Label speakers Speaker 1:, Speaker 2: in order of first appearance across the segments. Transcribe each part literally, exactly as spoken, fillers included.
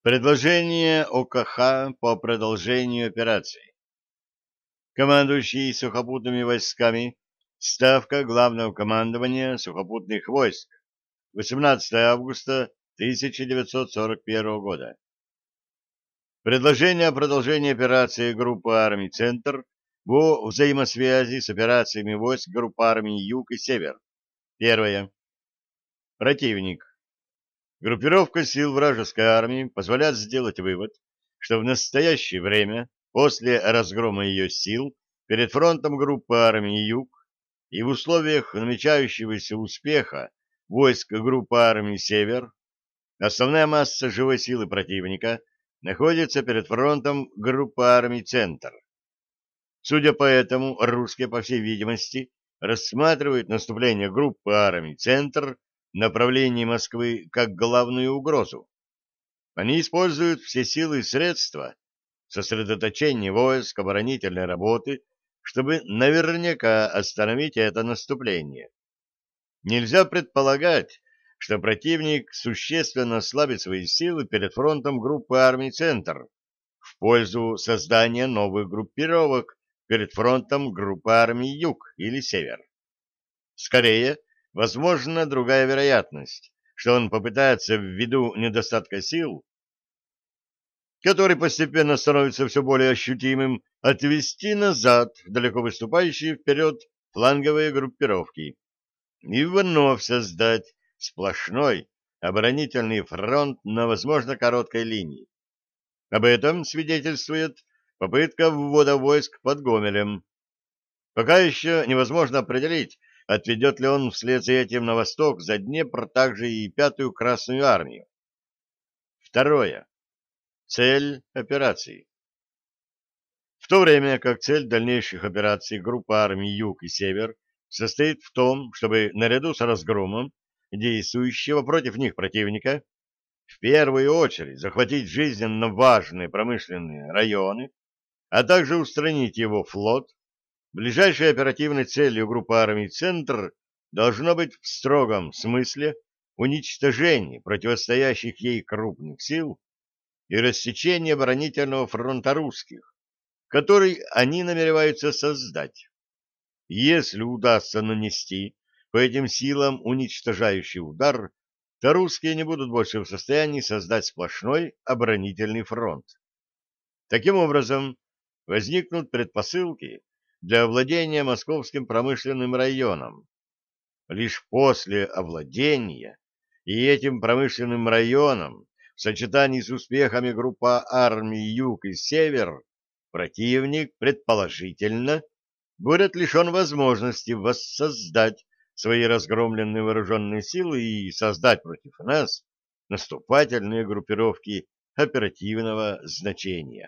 Speaker 1: Предложение ОКХ по продолжению операции. Командующий сухопутными войсками, Ставка Главного командования сухопутных войск, восемнадцатое августа тысяча девятьсот сорок первого года. Предложение о продолжении операции группы армий «Центр» во взаимосвязи с операциями войск группы армий «Юг» и «Север». Первое. Противник. Группировка сил вражеской армии позволяет сделать вывод, что в настоящее время, после разгрома ее сил, перед фронтом группы армий «Юг» и в условиях намечающегося успеха войск группы армий «Север», основная масса живой силы противника находится перед фронтом группы армий «Центр». Судя по этому, русские, по всей видимости, рассматривают наступление группы армий «Центр» в направлении Москвы как главную угрозу. Они используют все силы и средства, сосредоточение войск, оборонительной работы, чтобы наверняка остановить это наступление. Нельзя предполагать, что противник существенно ослабит свои силы перед фронтом группы армий «Центр» в пользу создания новых группировок перед фронтом группы армий «Юг» или «Север». Скорее, возможна другая вероятность, что он попытается ввиду недостатка сил, который постепенно становится все более ощутимым, отвести назад далеко выступающие вперед фланговые группировки и вновь создать сплошной оборонительный фронт на, возможно, короткой линии. Об этом свидетельствует попытка ввода войск под Гомелем. Пока еще невозможно определить, отведет ли он вслед за этим на восток за Днепр также и пятую Красную армию. Второе. Цель операции. В то время как цель дальнейших операций группы армий «Юг» и «Север» состоит в том, чтобы наряду с разгромом действующего против них противника в первую очередь захватить жизненно важные промышленные районы, а также устранить его флот, ближайшей оперативной целью группы армий «Центр» должно быть в строгом смысле уничтожение противостоящих ей крупных сил и рассечение оборонительного фронта русских, который они намереваются создать. Если удастся нанести по этим силам уничтожающий удар, то русские не будут больше в состоянии создать сплошной оборонительный фронт. Таким образом, возникнут предпосылки для овладения московским промышленным районом. Лишь после овладения и этим промышленным районом в сочетании с успехами группы армий «Юг» и «Север» противник, предположительно, будет лишен возможности воссоздать свои разгромленные вооруженные силы и создать против нас наступательные группировки оперативного значения.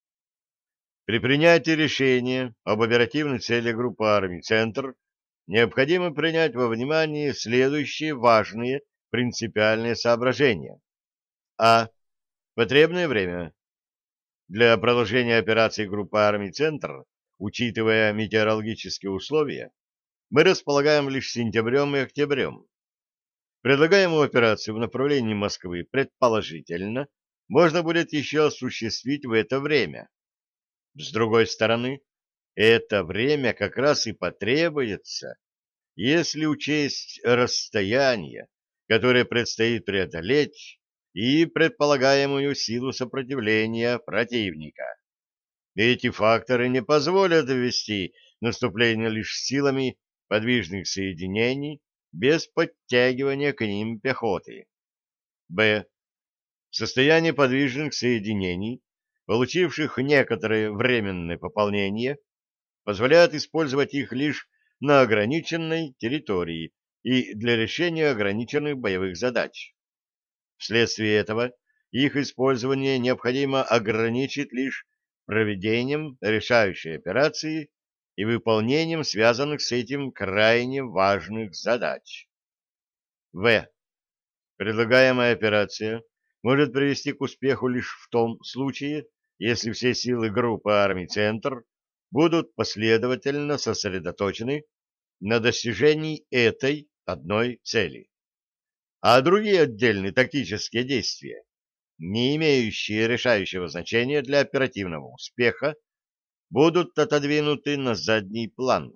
Speaker 1: При принятии решения об оперативной цели группы армий «Центр» необходимо принять во внимание следующие важные принципиальные соображения. А. Потребное время. Для продолжения операций группы армий «Центр», учитывая метеорологические условия, мы располагаем лишь сентябрем и октябрем. Предлагаемую операцию в направлении Москвы предположительно можно будет еще осуществить в это время. С другой стороны, это время как раз и потребуется, если учесть расстояние, которое предстоит преодолеть, и предполагаемую силу сопротивления противника. Эти факторы не позволят ввести наступление лишь силами подвижных соединений без подтягивания к ним пехоты. Б. Состояние подвижных соединений, получивших некоторое временное пополнение, позволяет использовать их лишь на ограниченной территории и для решения ограниченных боевых задач. Вследствие этого их использование необходимо ограничить лишь проведением решающей операции и выполнением связанных с этим крайне важных задач. В. Предлагаемая операция может привести к успеху лишь в том случае, если все силы группы армий «Центр» будут последовательно сосредоточены на достижении этой одной цели. А другие отдельные тактические действия не имеющие решающего значения для оперативного успеха, будут отодвинуты на задний план.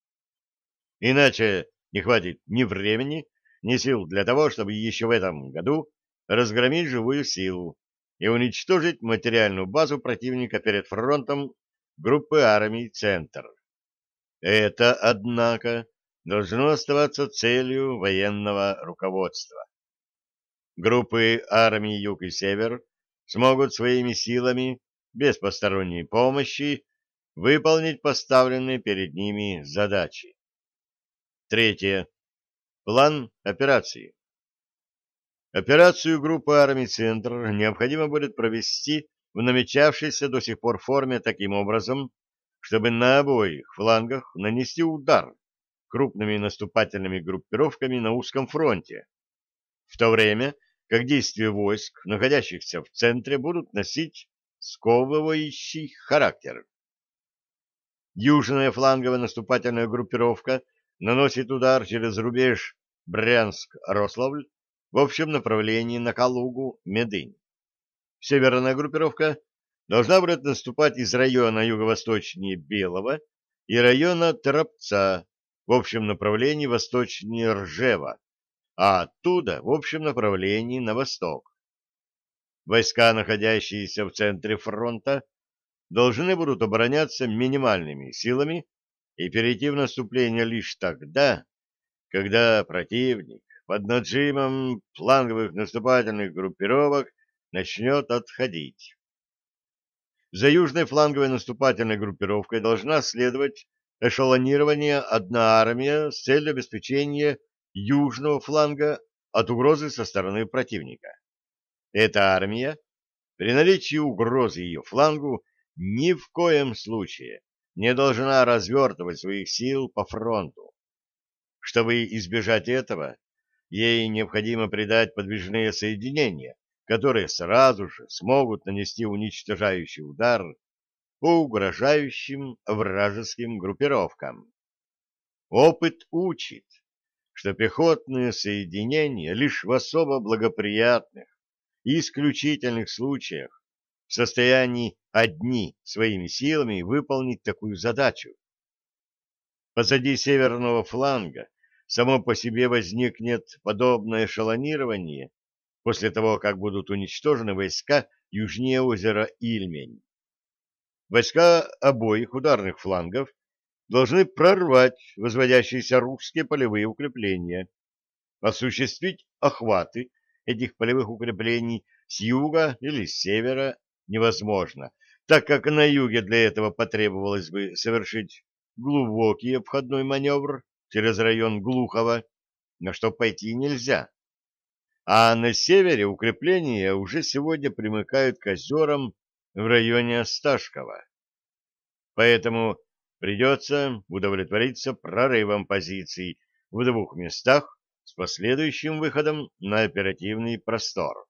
Speaker 1: Иначе не хватит ни времени, ни сил для того, чтобы еще в этом году разгромить живую силу и уничтожить материальную базу противника перед фронтом группы армий «Центр». Это, однако, должно оставаться целью военного руководства. Группы армий Юг и Север смогут своими силами, без посторонней помощи, выполнить поставленные перед ними задачи. Третье. План операции. Операцию группы армий «Центр» необходимо будет провести в намечавшейся до сих пор форме таким образом, чтобы на обоих флангах нанести удар крупными наступательными группировками на узком фронте, в то время как действия войск, находящихся в центре, будут носить сковывающий характер. Южная фланговая наступательная группировка наносит удар через рубеж Брянск-Рославль в общем направлении на Калугу-Медынь. Северная группировка должна будет наступать из района юго-восточнее Белого и района Торопца в общем направлении восточнее Ржева, а оттуда в общем направлении на восток. Войска, находящиеся в центре фронта, должны будут обороняться минимальными силами и перейти в наступление лишь тогда, когда противник под наджимом фланговых наступательных группировок начнет отходить. За южной фланговой наступательной группировкой должна следовать эшелонирование одна армия с целью обеспечения южного фланга от угрозы со стороны противника. Эта армия, при наличии угрозы ее флангу, ни в коем случае не должна развертывать своих сил по фронту. Чтобы избежать этого, ей необходимо придать подвижные соединения, которые сразу же смогут нанести уничтожающий удар по угрожающим вражеским группировкам. Опыт учит, что пехотные соединения лишь в особо благоприятных и исключительных случаях в состоянии одни своими силами выполнить такую задачу. Позади северного фланга само по себе возникнет подобное эшелонирование после того, как будут уничтожены войска южнее озера Ильмень. Войска обоих ударных флангов должны прорвать возводящиеся русские полевые укрепления, осуществить охваты этих полевых укреплений с юга или с севера невозможно, так как на юге для этого потребовалось бы совершить глубокий обходной маневр через район Глухова, на что пойти нельзя. А на севере укрепления уже сегодня примыкают к озерам в районе Осташкова. Поэтому придется удовлетвориться прорывом позиций в двух местах с последующим выходом на оперативный простор.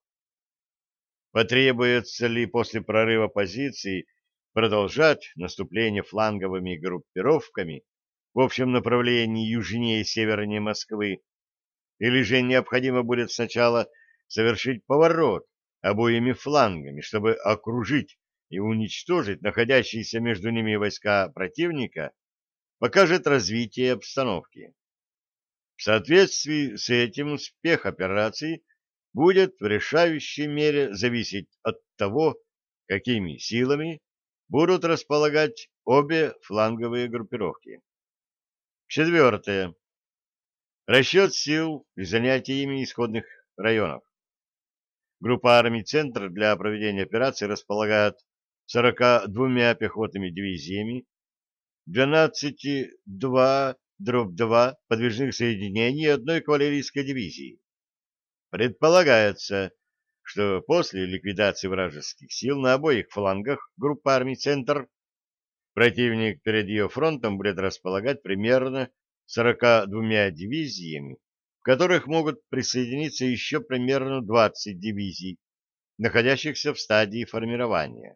Speaker 1: Потребуется ли после прорыва позиций продолжать наступление фланговыми группировками в общем направлении южнее и севернее Москвы, или же необходимо будет сначала совершить поворот обоими флангами, чтобы окружить и уничтожить находящиеся между ними войска противника, покажет развитие обстановки. В соответствии с этим успех операции будет в решающей мере зависеть от того, какими силами будут располагать обе фланговые группировки. Четвертое. Расчет сил и занятие ими исходных районов. Группа армий «Центр» для проведения операции располагает сорока двумя пехотными дивизиями, двенадцатью два дробь два подвижных соединений и одной кавалерийской дивизии. Предполагается, что после ликвидации вражеских сил на обоих флангах группы армий «Центр» противник перед ее фронтом будет располагать примерно сорока двумя дивизиями, в которых могут присоединиться еще примерно двадцать дивизий, находящихся в стадии формирования.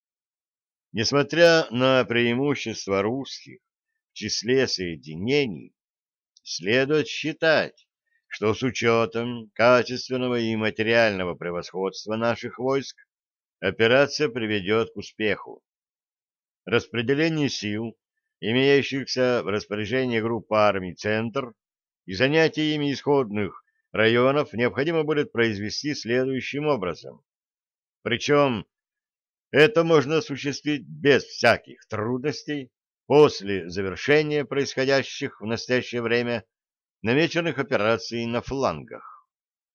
Speaker 1: Несмотря на преимущество русских в числе соединений, следует считать, что с учетом качественного и материального превосходства наших войск операция приведет к успеху. Распределение сил, имеющихся в распоряжении группы армий «Центр», и занятие ими исходных районов необходимо будет произвести следующим образом. Причем это можно осуществить без всяких трудностей после завершения происходящих в настоящее время намеченных операций на флангах.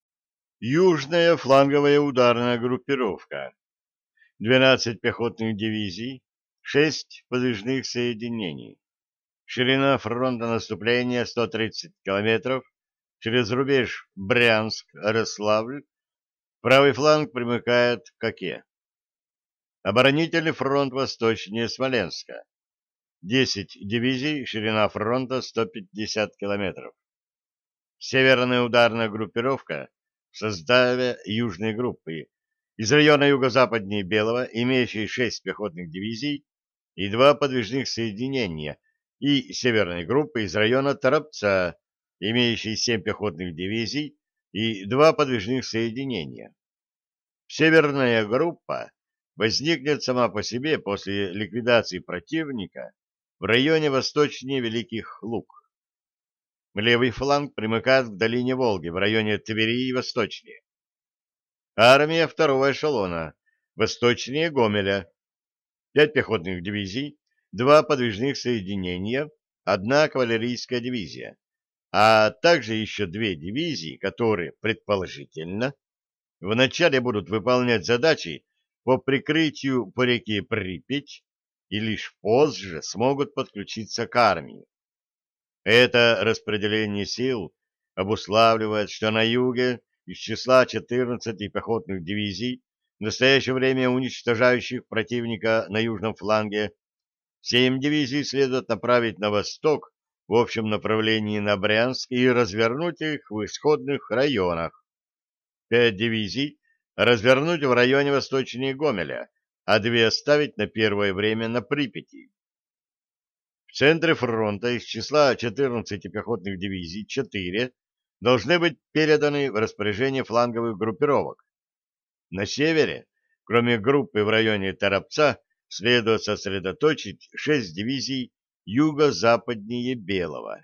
Speaker 1: Южная фланговая ударная группировка. двенадцать пехотных дивизий, шесть подвижных соединений. Ширина фронта наступления сто тридцать километров, через рубеж Брянск-Рославль. Правый фланг примыкает к Оке. Оборонительный фронт восточнее Смоленска. десять дивизий, ширина фронта сто пятьдесят километров. Северная ударная группировка в составе южной группы из района юго-западнее Белого, имеющей шесть пехотных дивизий и два подвижных соединения, и северной группы из района Торопца, имеющей семь пехотных дивизий и два подвижных соединения. Северная группа возникнет сама по себе после ликвидации противника в районе восточнее Великих Луг. Левый фланг примыкает к долине Волги в районе Твери и восточнее. Армия второго эшелона восточнее Гомеля. Пять пехотных дивизий, два подвижных соединения, одна кавалерийская дивизия, а также еще две дивизии, которые, предположительно, вначале будут выполнять задачи по прикрытию по реке Припять и лишь позже смогут подключиться к армии. Это распределение сил обуславливает, что на юге из числа четырнадцати пехотных дивизий, в настоящее время уничтожающих противника на южном фланге, семь дивизий следует направить на восток в общем направлении на Брянск и развернуть их в исходных районах. Пять дивизий развернуть в районе восточнее Гомеля, а две оставить на первое время на Припяти. В центре фронта из числа четырнадцати пехотных дивизий четыре должны быть переданы в распоряжение фланговых группировок. На севере, кроме группы в районе Торопца, следует сосредоточить шесть дивизий юго-западнее Белого.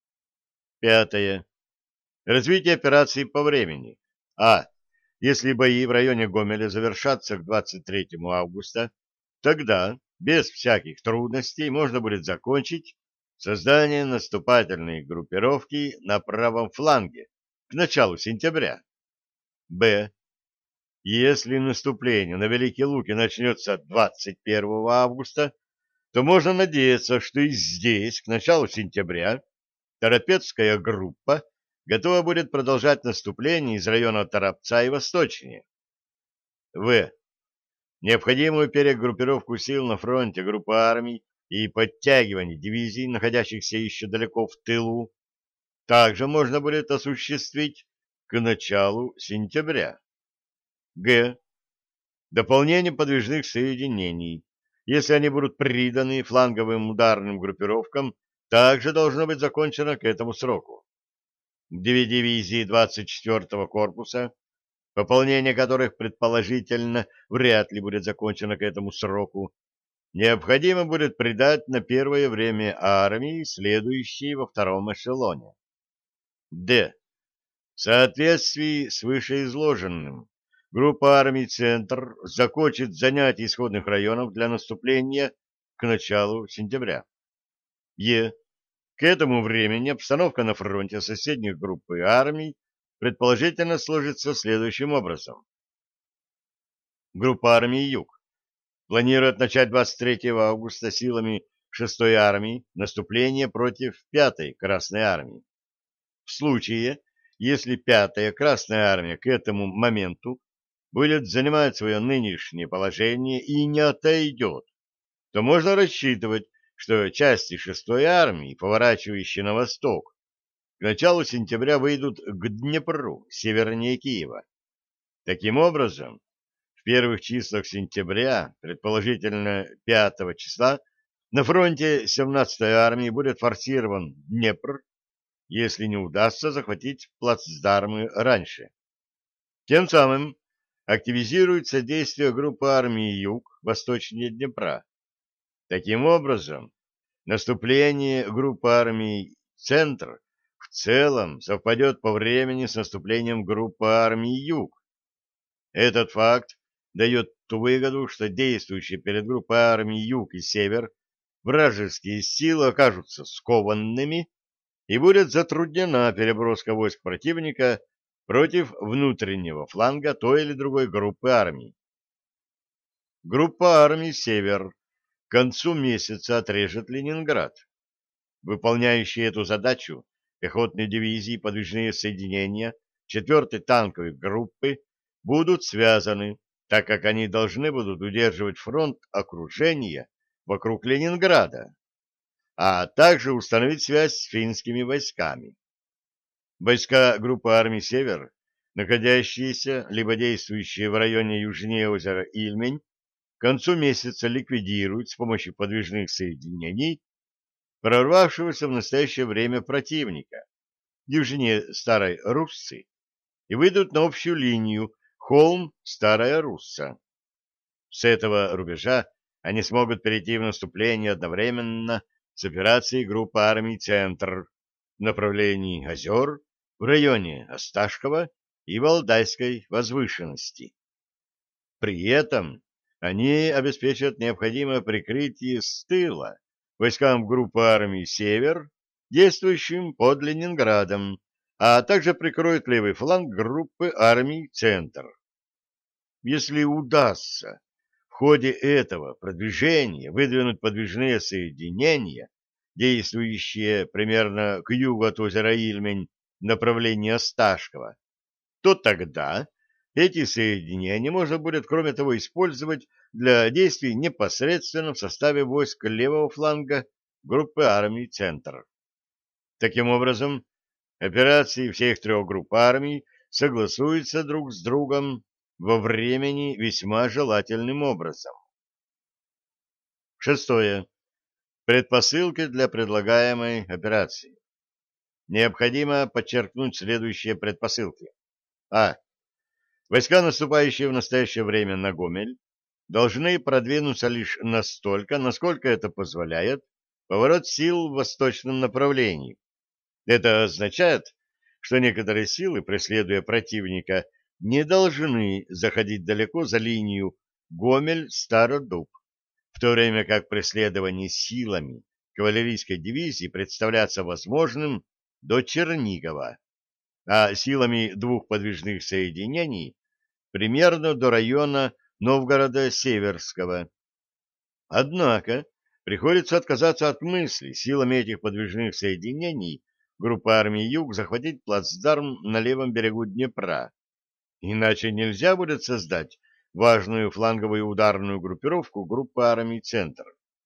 Speaker 1: Пятое. Развитие операции по времени. А. Если бои в районе Гомеля завершатся к двадцать третьему августа, тогда без всяких трудностей можно будет закончить создание наступательной группировки на правом фланге к началу сентября. Б. Если наступление на Великие Луки начнется двадцать первого августа, то можно надеяться, что и здесь к началу сентября Торопецкая группа готова будет продолжать наступление из района Торопца и восточнее. В. Необходимую перегруппировку сил на фронте группы армий и подтягивание дивизий, находящихся еще далеко в тылу, также можно будет осуществить к началу сентября. Г. Дополнение подвижных соединений. Если они будут приданы фланговым ударным группировкам, также должно быть закончено к этому сроку. Две дивизии двадцать четвёртого корпуса, пополнение которых предположительно вряд ли будет закончено к этому сроку, необходимо будет придать на первое время армии, следующей во втором эшелоне. Д. В соответствии с вышеизложенным, группа армий «Центр» закончит занятие исходных районов для наступления к началу сентября. Е. К этому времени обстановка на фронте соседней группы армий предположительно сложится следующим образом. Группа армий «Юг» планирует начать двадцать третьего августа силами шестой армии наступление против пятой Красной армии. В случае, если пятая Красная армия к этому моменту будет занимать свое нынешнее положение и не отойдет, то можно рассчитывать, что части шестой армии, поворачивающие на восток, к началу сентября выйдут к Днепру, севернее Киева. Таким образом, в первых числах сентября, предположительно пятого числа, на фронте семнадцатой армии будет форсирован Днепр, если не удастся захватить плацдармы раньше. Тем самым активизируется действие группы армий Юг восточнее Днепра. Таким образом, наступление группы армий Центр в целом совпадет по времени с наступлением группы армий Юг. Этот факт дает ту выгоду, что действующие перед группой армий Юг и Север вражеские силы окажутся скованными и будет затруднена переброска войск противника против внутреннего фланга той или другой группы армий. Группа армий Север к концу месяца отрежет Ленинград. Выполняющие эту задачу пехотные дивизии, подвижные соединения четвертой танковой группы будут связаны, так как они должны будут удерживать фронт окружения вокруг Ленинграда, а также установить связь с финскими войсками. Войска группы армий «Север», находящиеся либо действующие в районе южнее озера Ильмень, к концу месяца ликвидируют с помощью подвижных соединений прорвавшегося в настоящее время противника южнее Старой Руссы и выйдут на общую линию Холм-Старая Русса. С этого рубежа они смогут перейти в наступление одновременно с операцией группы армий «Центр» в направлении озер в районе Осташкова и Валдайской возвышенности. При этом они обеспечат необходимое прикрытие с тыла войскам группы армий «Север», действующим под Ленинградом, а также прикроют левый фланг группы армий «Центр». Если удастся в ходе этого продвижения выдвинуть подвижные соединения, действующие примерно к югу от озера Ильмень в направлении Осташкова, то тогда эти соединения можно будет, кроме того, использовать для действий непосредственно в составе войск левого фланга группы армий «Центр». Таким образом, операции всех трех групп армий согласуются друг с другом во времени весьма желательным образом. Шестое. Предпосылки для предлагаемой операции. Необходимо подчеркнуть следующие предпосылки. А. Войска, наступающие в настоящее время на Гомель, должны продвинуться лишь настолько, насколько это позволяет поворот сил в восточном направлении. Это означает, что некоторые силы, преследуя противника, не должны заходить далеко за линию Гомель-Стародуб, в то время как преследование силами кавалерийской дивизии представляется возможным до Чернигова, а силами двух подвижных соединений примерно до района Новгорода Северского. Однако приходится отказаться от мысли силами этих подвижных соединений группа армий Юг захватить плацдарм на левом берегу Днепра. Иначе нельзя будет создать важную фланговую ударную группировку группы армий «Центр».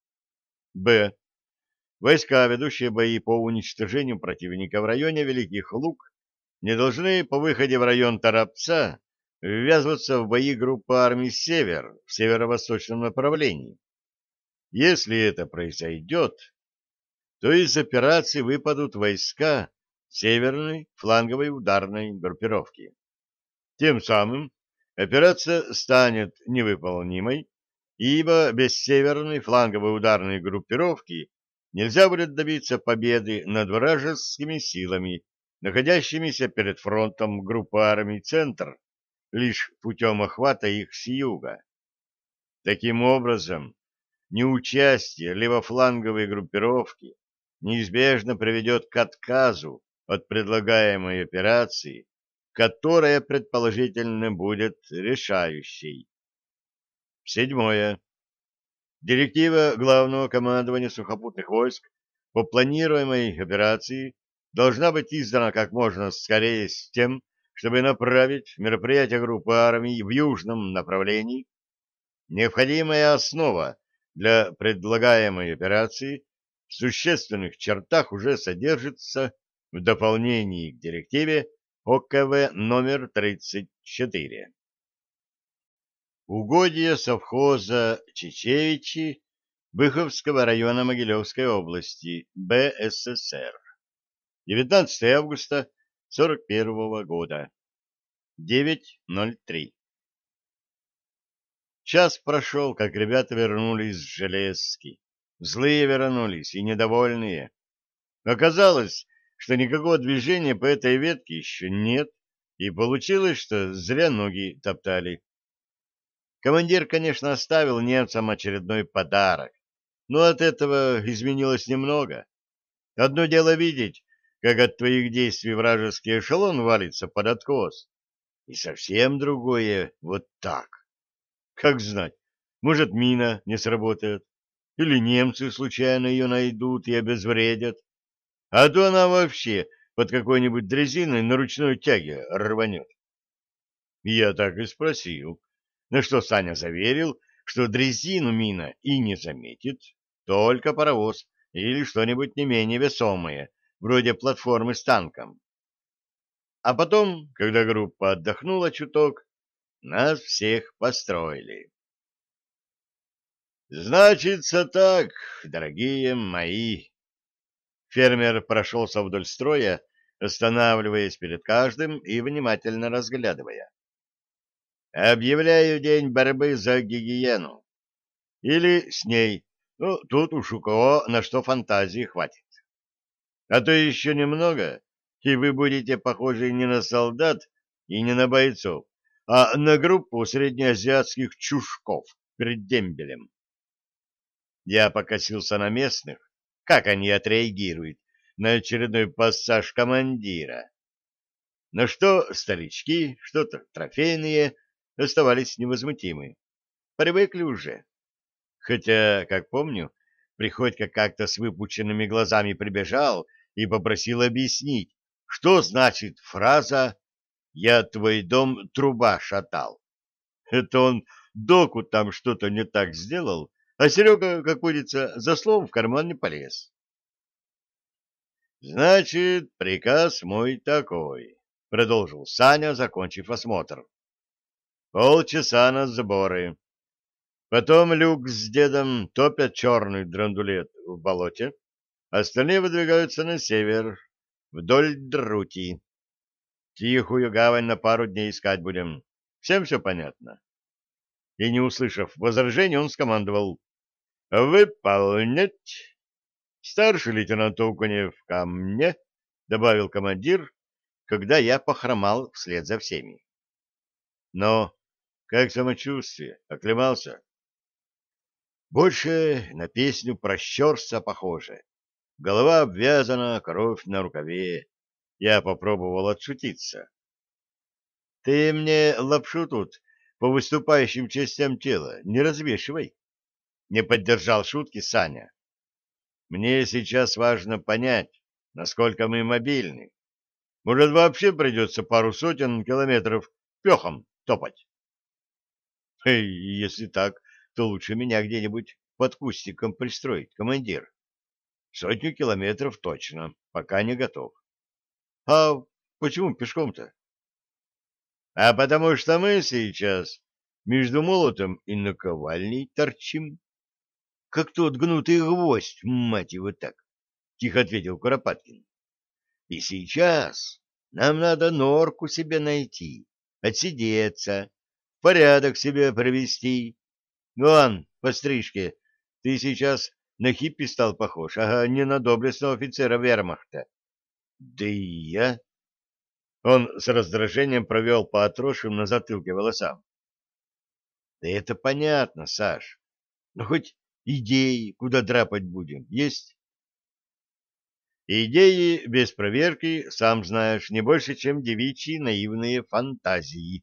Speaker 1: Б. Войска, ведущие бои по уничтожению противника в районе Великих Луг, не должны по выходе в район Торопца ввязываться в бои группы армий «Север» в северо-восточном направлении. Если это произойдет, то из операции выпадут войска северной фланговой ударной группировки. Тем самым операция станет невыполнимой, ибо без северной фланговой ударной группировки нельзя будет добиться победы над вражескими силами, находящимися перед фронтом группы армий «Центр», лишь путем охвата их с юга. Таким образом, неучастие левофланговой группировки неизбежно приведет к отказу от предлагаемой операции, которая, предположительно, будет решающей. Седьмое. Директива Главного командования сухопутных войск по планируемой операции должна быть издана как можно скорее с тем, чтобы направить мероприятия группы армий в южном направлении. Необходимая основа для предлагаемой операции в существенных чертах уже содержится в дополнении к директиве О К В номер тридцать четыре. Угодья совхоза Чечевичи Быховского района Могилевской области, Б С С Р. девятнадцатое августа сорок первого года. девять ноль три. Час прошел, как ребята вернулись с железки. Злые вернулись и недовольные. Оказалось, что никакого движения по этой ветке еще нет, и получилось, что зря ноги топтали. Командир, конечно, оставил немцам очередной подарок, но от этого изменилось немного. Одно дело видеть, как от твоих действий вражеский эшелон валится под откос, и совсем другое вот так. Как знать, может, мина не сработает, или немцы случайно ее найдут и обезвредят, а то она вообще под какой-нибудь дрезиной на ручной тяге рванет. Я так и спросил, на что Саня заверил, что дрезину мина и не заметит, только паровоз или что-нибудь не менее весомое, вроде платформы с танком. А потом, когда группа отдохнула чуток, нас всех построили. «Значится так, дорогие мои!» Фермер прошелся вдоль строя, останавливаясь перед каждым и внимательно разглядывая. «Объявляю день борьбы за гигиену. Или с ней. Ну, тут уж у кого на что фантазии хватит. А то еще немного, и вы будете похожи не на солдат и не на бойцов, а на группу среднеазиатских чушков перед дембелем». Я покосился на местных, как они отреагируют на очередной пассаж командира. На что старички, что-то трофейные, оставались невозмутимы. Привыкли уже. Хотя, как помню, Приходько как-то с выпученными глазами прибежал и попросил объяснить, что значит фраза «Я твой дом труба шатал». Это он доку там что-то не так сделал, а Серега, как водится, за словом в карман не полез. «Значит, приказ мой такой», — продолжил Саня, закончив осмотр. «Полчаса на сборы. Потом Люк с дедом топят черный драндулет в болоте, остальные выдвигаются на север, вдоль Друти. Тихую гавань на пару дней искать будем. Всем все понятно?» И, не услышав возражений, он скомандовал: «Выполнять!» «Старший лейтенант Окунев ко мне», — добавил командир, когда я похромал вслед за всеми. «Но как самочувствие? Оклемался?» «Больше на песню про щерса похоже. Голова обвязана, кровь на рукаве». Я попробовал отшутиться. «Ты мне лапшу тут по выступающим частям тела не развешивай», — не поддержал шутки Саня. «Мне сейчас важно понять, насколько мы мобильны. Может, вообще придется пару сотен километров пехом топать?» «Эй, если так, то лучше меня где-нибудь под кустиком пристроить, командир. Сотню километров точно, пока не готов». «А почему пешком-то?» «А потому что мы сейчас между молотом и наковальней торчим. Как тот гнутый гвоздь, мать его так», — тихо ответил Куропаткин. «И сейчас нам надо норку себе найти, отсидеться, порядок себе привести. Вон, по стрижке, ты сейчас на хиппи стал похож, а не на доблестного офицера вермахта». «Да и я...» Он с раздражением провел по отросшим на затылке волосам. «Да это понятно, Саш. Но хоть идеи, куда драпать будем, есть?» «Идеи без проверки, сам знаешь, не больше, чем девичьи наивные фантазии».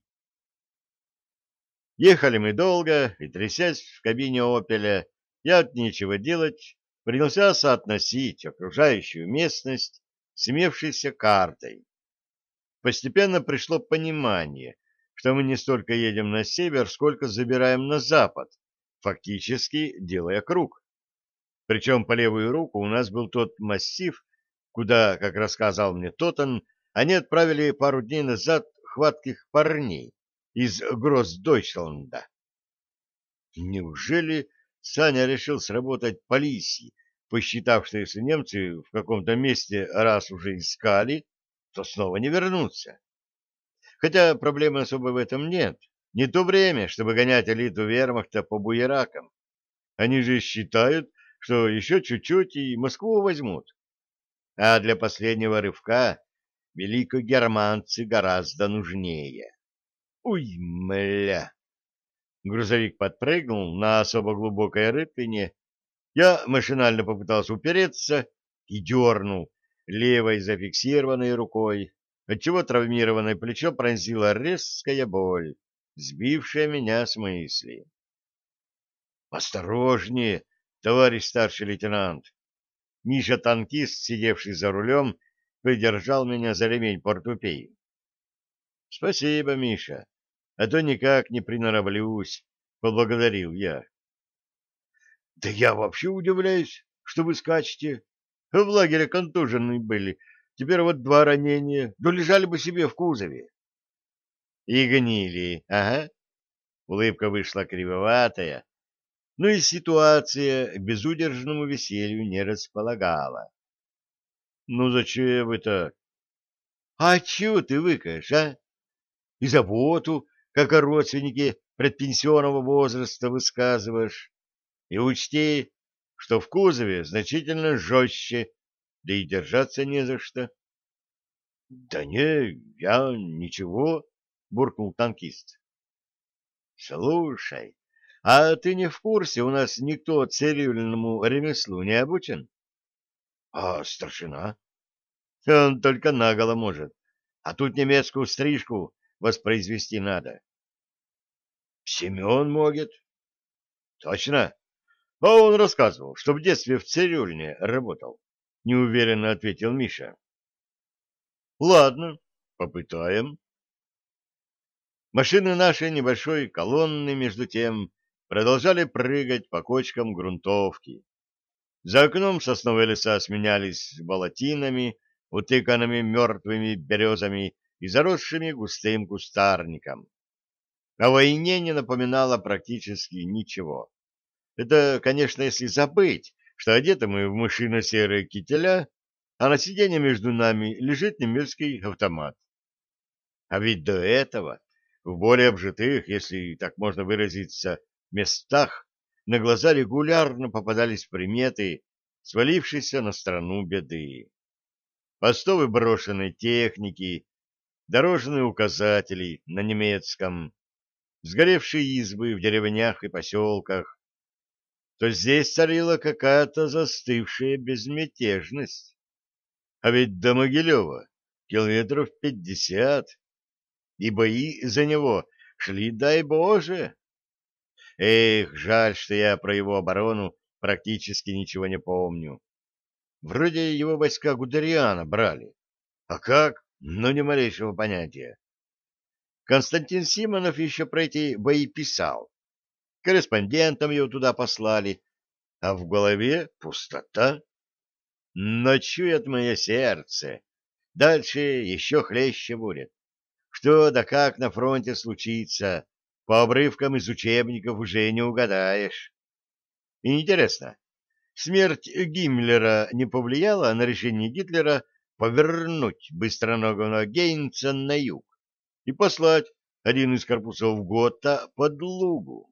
Speaker 1: Ехали мы долго, и, трясясь в кабине «Опеля», я от нечего делать принялся соотносить окружающую местность с имевшейся картой. Постепенно пришло понимание, что мы не столько едем на север, сколько забираем на запад, фактически делая круг. Причем по левую руку у нас был тот массив, куда, как рассказал мне Тотан, они отправили пару дней назад хватких парней из Гроссдойчланда. Неужели Саня решил сработать по лисьи, посчитав, что если немцы в каком-то месте раз уже искали, то снова не вернутся. Хотя проблемы особо в этом нет. Не то время, чтобы гонять элиту вермахта по буеракам. Они же считают, что еще чуть-чуть и Москву возьмут. А для последнего рывка великогерманцы гораздо нужнее. Уй, мля! Грузовик подпрыгнул на особо глубокой рытвине. Я машинально попытался упереться и дернул левой зафиксированной рукой, отчего травмированное плечо пронзила резкая боль, сбившая меня с мысли. «Осторожнее, товарищ старший лейтенант!» Миша-танкист, сидевший за рулем, придержал меня за ремень портупеи. «Спасибо, Миша, а то никак не приноровлюсь», — поблагодарил я. «Да я вообще удивляюсь, что вы скачете. В лагере контуженные были, теперь вот два ранения, да лежали бы себе в кузове». «И гнили, ага». Улыбка вышла кривоватая, но и ситуация к безудержному веселью не располагала. «Ну зачем вы так?» «А чего ты выкаешь, а? И заботу, как о родственнике предпенсионного возраста, высказываешь. И учти, что в кузове значительно жестче, да и держаться не за что». «Да не, я ничего», — буркнул танкист. «Слушай, а ты не в курсе, у нас никто цирюльному ремеслу не обучен?» «А старшина?» «Он только наголо может, а тут немецкую стрижку воспроизвести надо». «Семен может». «Точно? А он рассказывал, что в детстве в цирюльне работал», — неуверенно ответил Миша. «Ладно, попытаем». Машины нашей небольшой колонны, между тем, продолжали прыгать по кочкам грунтовки. За окном сосновые леса сменялись болотинами, утыканными мертвыми березами и заросшими густым кустарником. О войне не напоминало практически ничего. Это, конечно, если забыть, что одеты мы в мышино-серые кителя, а на сиденье между нами лежит немецкий автомат. А ведь до этого в более обжитых, если так можно выразиться, местах на глаза регулярно попадались приметы, свалившиеся на страну беды. Постовы брошенной техники, дорожные указатели на немецком, сгоревшие избы в деревнях и поселках. То здесь царила какая-то застывшая безмятежность. А ведь до Могилева километров пятьдесят, и бои за него шли, дай Боже. Эх, жаль, что я про его оборону практически ничего не помню. Вроде его войска Гудериана брали. А как? Ну, ни малейшего понятия. Константин Симонов еще про эти бои писал. Корреспондентам его туда послали, а в голове пустота. Но чует мое сердце. Дальше еще хлеще будет. Что да как на фронте случится, по обрывкам из учебников уже не угадаешь. И интересно, смерть Гиммлера не повлияла на решение Гитлера повернуть быстроногого Гейнца на юг и послать один из корпусов Готта под Лугу?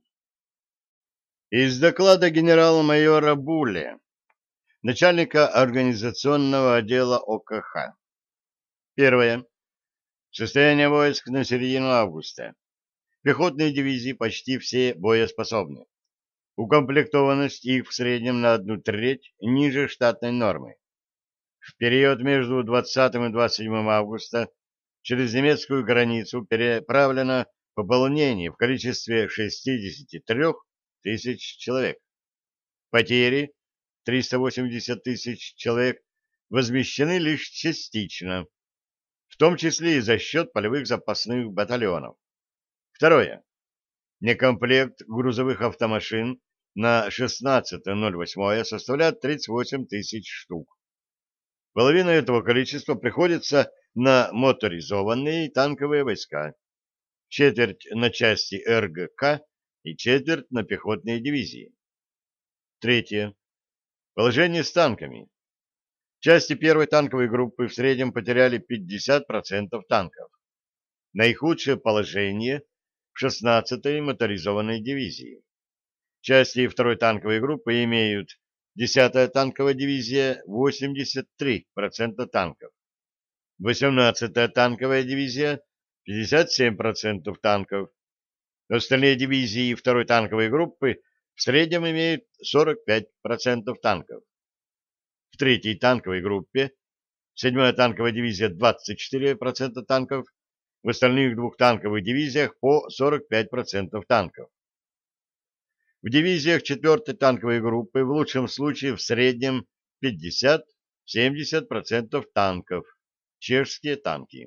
Speaker 1: Из доклада генерал-майора Буле, начальника организационного отдела ОКХ. Первое. Состояние войск на середину августа. Пехотные дивизии почти все боеспособны. Укомплектованность их в среднем на одну треть ниже штатной нормы. В период между двадцатым и двадцать седьмым августа через немецкую границу переправлено пополнение в количестве шестьдесят три тысяч человек. Потери триста восемьдесят тысяч человек возмещены лишь частично, в том числе и за счет полевых запасных батальонов. Второе. Некомплект грузовых автомашин на шестнадцатое ноль восьмое составляет тридцать восемь тысяч штук. Половина этого количества приходится на моторизованные танковые войска, четверть на части эр гэ ка и четверть на пехотные дивизии. Третье. Положение с танками. Части первой танковой группы в среднем потеряли пятьдесят процентов танков. Наихудшее положение в шестнадцатой моторизованной дивизии. Части второй танковой группы имеют десятая танковая дивизия восемьдесят три процента танков, восемнадцатая танковая дивизия пятьдесят семь процентов танков. Остальные дивизии второй танковой группы в среднем имеют сорок пять процентов танков. В третьей танковой группе седьмая танковая дивизия двадцать четыре процента танков, в остальных двух танковых дивизиях по сорок пять процентов танков. В дивизиях четвертой танковой группы в лучшем случае в среднем пятьдесят-семьдесят процентов танков, чешские танки.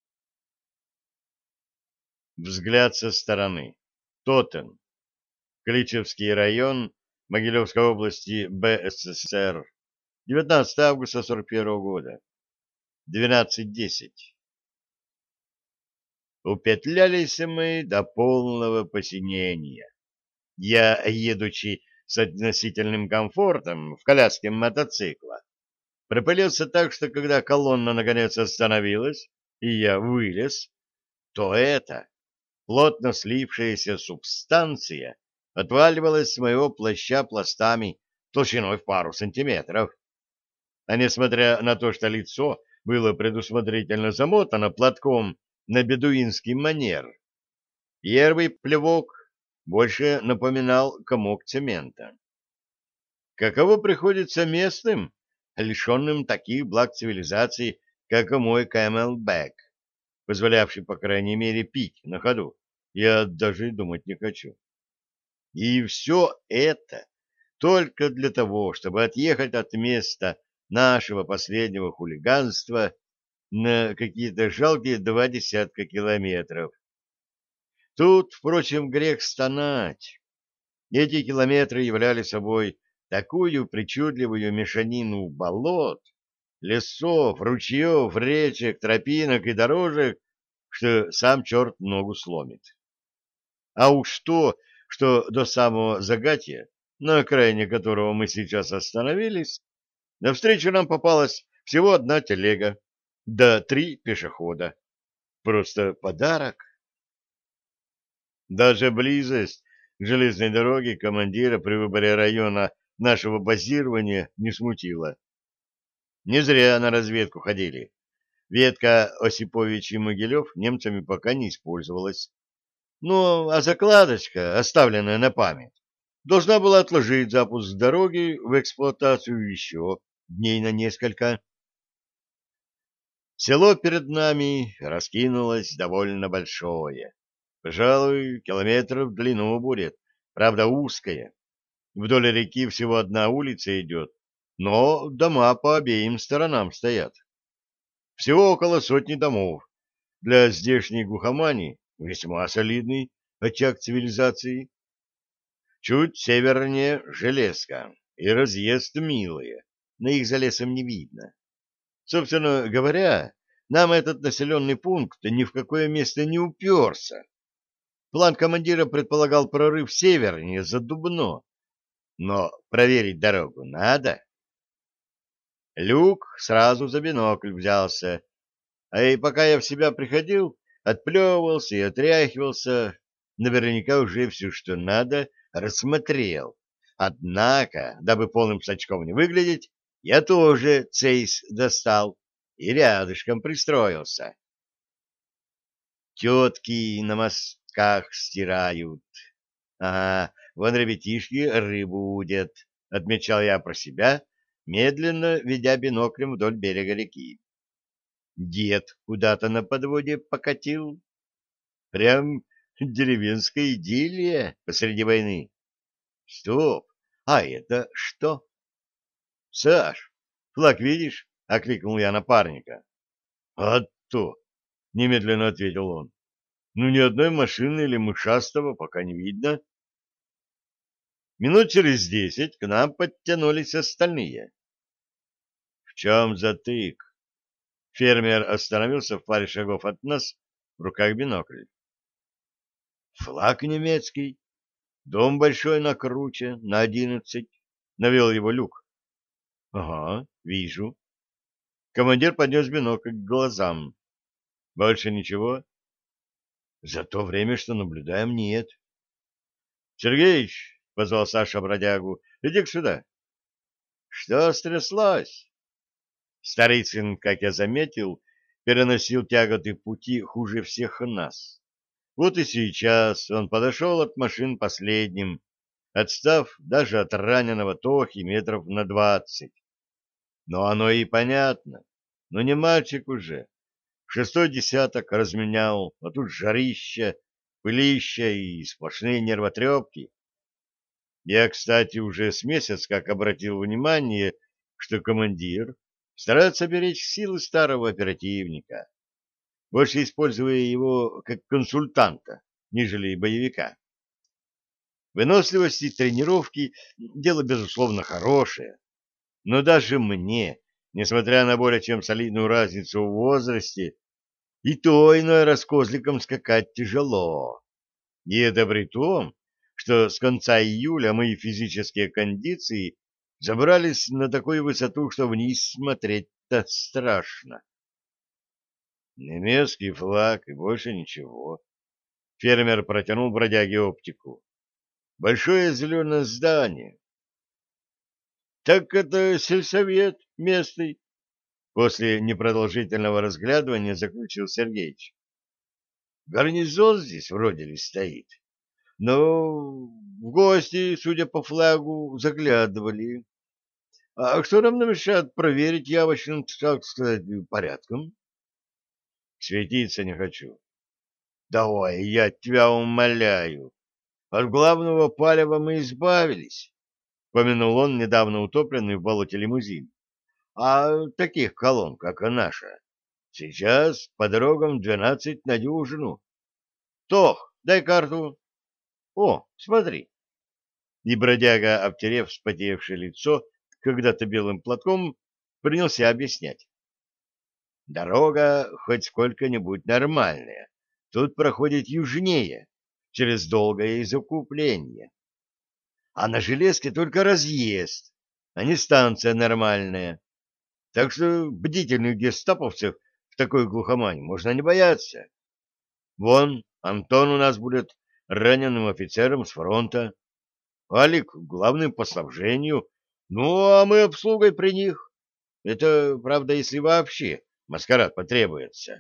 Speaker 1: Взгляд со стороны. Тотен. Кличевский район Могилевской области БССР. девятнадцатого августа сорок первого года. двенадцать десять. Упетлялись мы до полного посинения. Я, едучи с относительным комфортом в коляске мотоцикла, пропылился так, что когда колонна наконец остановилась, и я вылез, то это, плотно слившаяся субстанция, отваливалась с моего плаща пластами толщиной в пару сантиметров. А несмотря на то, что лицо было предусмотрительно замотано платком на бедуинский манер, первый плевок больше напоминал комок цемента. Каково приходится местным, лишенным таких благ цивилизации, как и мой Кэмелбэк, позволявший, по крайней мере, пить на ходу, я даже и думать не хочу. И все это только для того, чтобы отъехать от места нашего последнего хулиганства на какие-то жалкие два десятка километров. Тут, впрочем, грех стонать. Эти километры являли собой такую причудливую мешанину болот, лесов, ручьев, речек, тропинок и дорожек, что сам черт ногу сломит. А уж то, что до самого Загатья, на окраине которого мы сейчас остановились, навстречу нам попалась всего одна телега, да три пешехода. Просто подарок. Даже близость к железной дороге командира при выборе района нашего базирования не смутила. Не зря на разведку ходили. Ветка Осипович и Могилев немцами пока не использовалась. Ну, а закладочка, оставленная на память, должна была отложить запуск дороги в эксплуатацию еще дней на несколько. Село перед нами раскинулось довольно большое. Пожалуй, километров в длину будет, правда узкая. Вдоль реки всего одна улица идет, но дома по обеим сторонам стоят. Всего около сотни домов. Для здешней глухомани весьма солидный очаг цивилизации. Чуть севернее железка и разъезд милые, но их за лесом не видно. Собственно говоря, нам этот населенный пункт ни в какое место не уперся. План командира предполагал прорыв севернее за Дубно, но проверить дорогу надо. Люк сразу за бинокль взялся, а и пока я в себя приходил, отплевывался и отряхивался, наверняка уже все, что надо, рассмотрел. Однако, дабы полным сачком не выглядеть, я тоже цейс достал и рядышком пристроился. Тетки на мостках стирают. Ага, вон ребятишки рыбу удят, отмечал я про себя, медленно ведя биноклем вдоль берега реки. Дед куда-то на подводе покатил. Прям деревенская идиллия посреди войны. Стоп, а это что? Саш, флаг видишь? — окликнул я напарника. — А то, — немедленно ответил он. — Ну, ни одной машины или мышастого пока не видно. Минут через десять к нам подтянулись остальные. — В чем затык? Фермер остановился в паре шагов от нас, в руках бинокль. — Флаг немецкий. Дом большой на круче, на одиннадцать. Навел его Люк. Ага, вижу. Командир поднес бинокль к глазам. Больше ничего? За то время, что наблюдаем, нет. Сергеич, — позвал Саша бродягу, — иди сюда. Что стряслось? Старицын, как я заметил, переносил тяготы пути хуже всех нас. Вот и сейчас он подошел от машин последним, отстав даже от раненого Тохи метров на двадцать. Но оно и понятно. Но не мальчик уже. Шестой десяток разменял, а тут жарища, пылища и сплошные нервотрепки. Я, кстати, уже с месяц как обратил внимание, что командир старается беречь силы старого оперативника, больше используя его как консультанта, нежели боевика. Выносливость и тренировки — дело, безусловно, хорошее, но даже мне, несмотря на более чем солидную разницу в возрасте, и то иной раз козликом скакать тяжело. И это при том, что с конца июля мои физические кондиции забрались на такую высоту, что вниз смотреть-то страшно. Немецкий флаг и больше ничего. Фермер протянул бродяге оптику. Большое зеленое здание. Так это сельсовет местный. После непродолжительного разглядывания заключил Сергеич. Гарнизон здесь вроде ли стоит. Но в гости, судя по флагу, заглядывали. А что нам мешает проверить явочным, так сказать, порядком? Светиться не хочу. Давай, я тебя умоляю. От главного палева мы избавились. Помянул он недавно утопленный в болоте лимузин. А таких колонн, как и наша, сейчас по дорогам двенадцать на дюжину. Тох, дай карту. О, смотри. И бродяга, обтерев вспотевшее лицо когда-то белым платком, принялся объяснять. Дорога хоть сколько-нибудь нормальная. Тут проходит южнее, через долгое изукупление. А на железке только разъезд, а не станция нормальная. Так что бдительных гестаповцев в такой глухомане можно не бояться. Вон, Антон у нас будет раненым офицером с фронта. Алик главным по снабжению, ну, а мы обслугой при них. Это, правда, если вообще маскарад потребуется.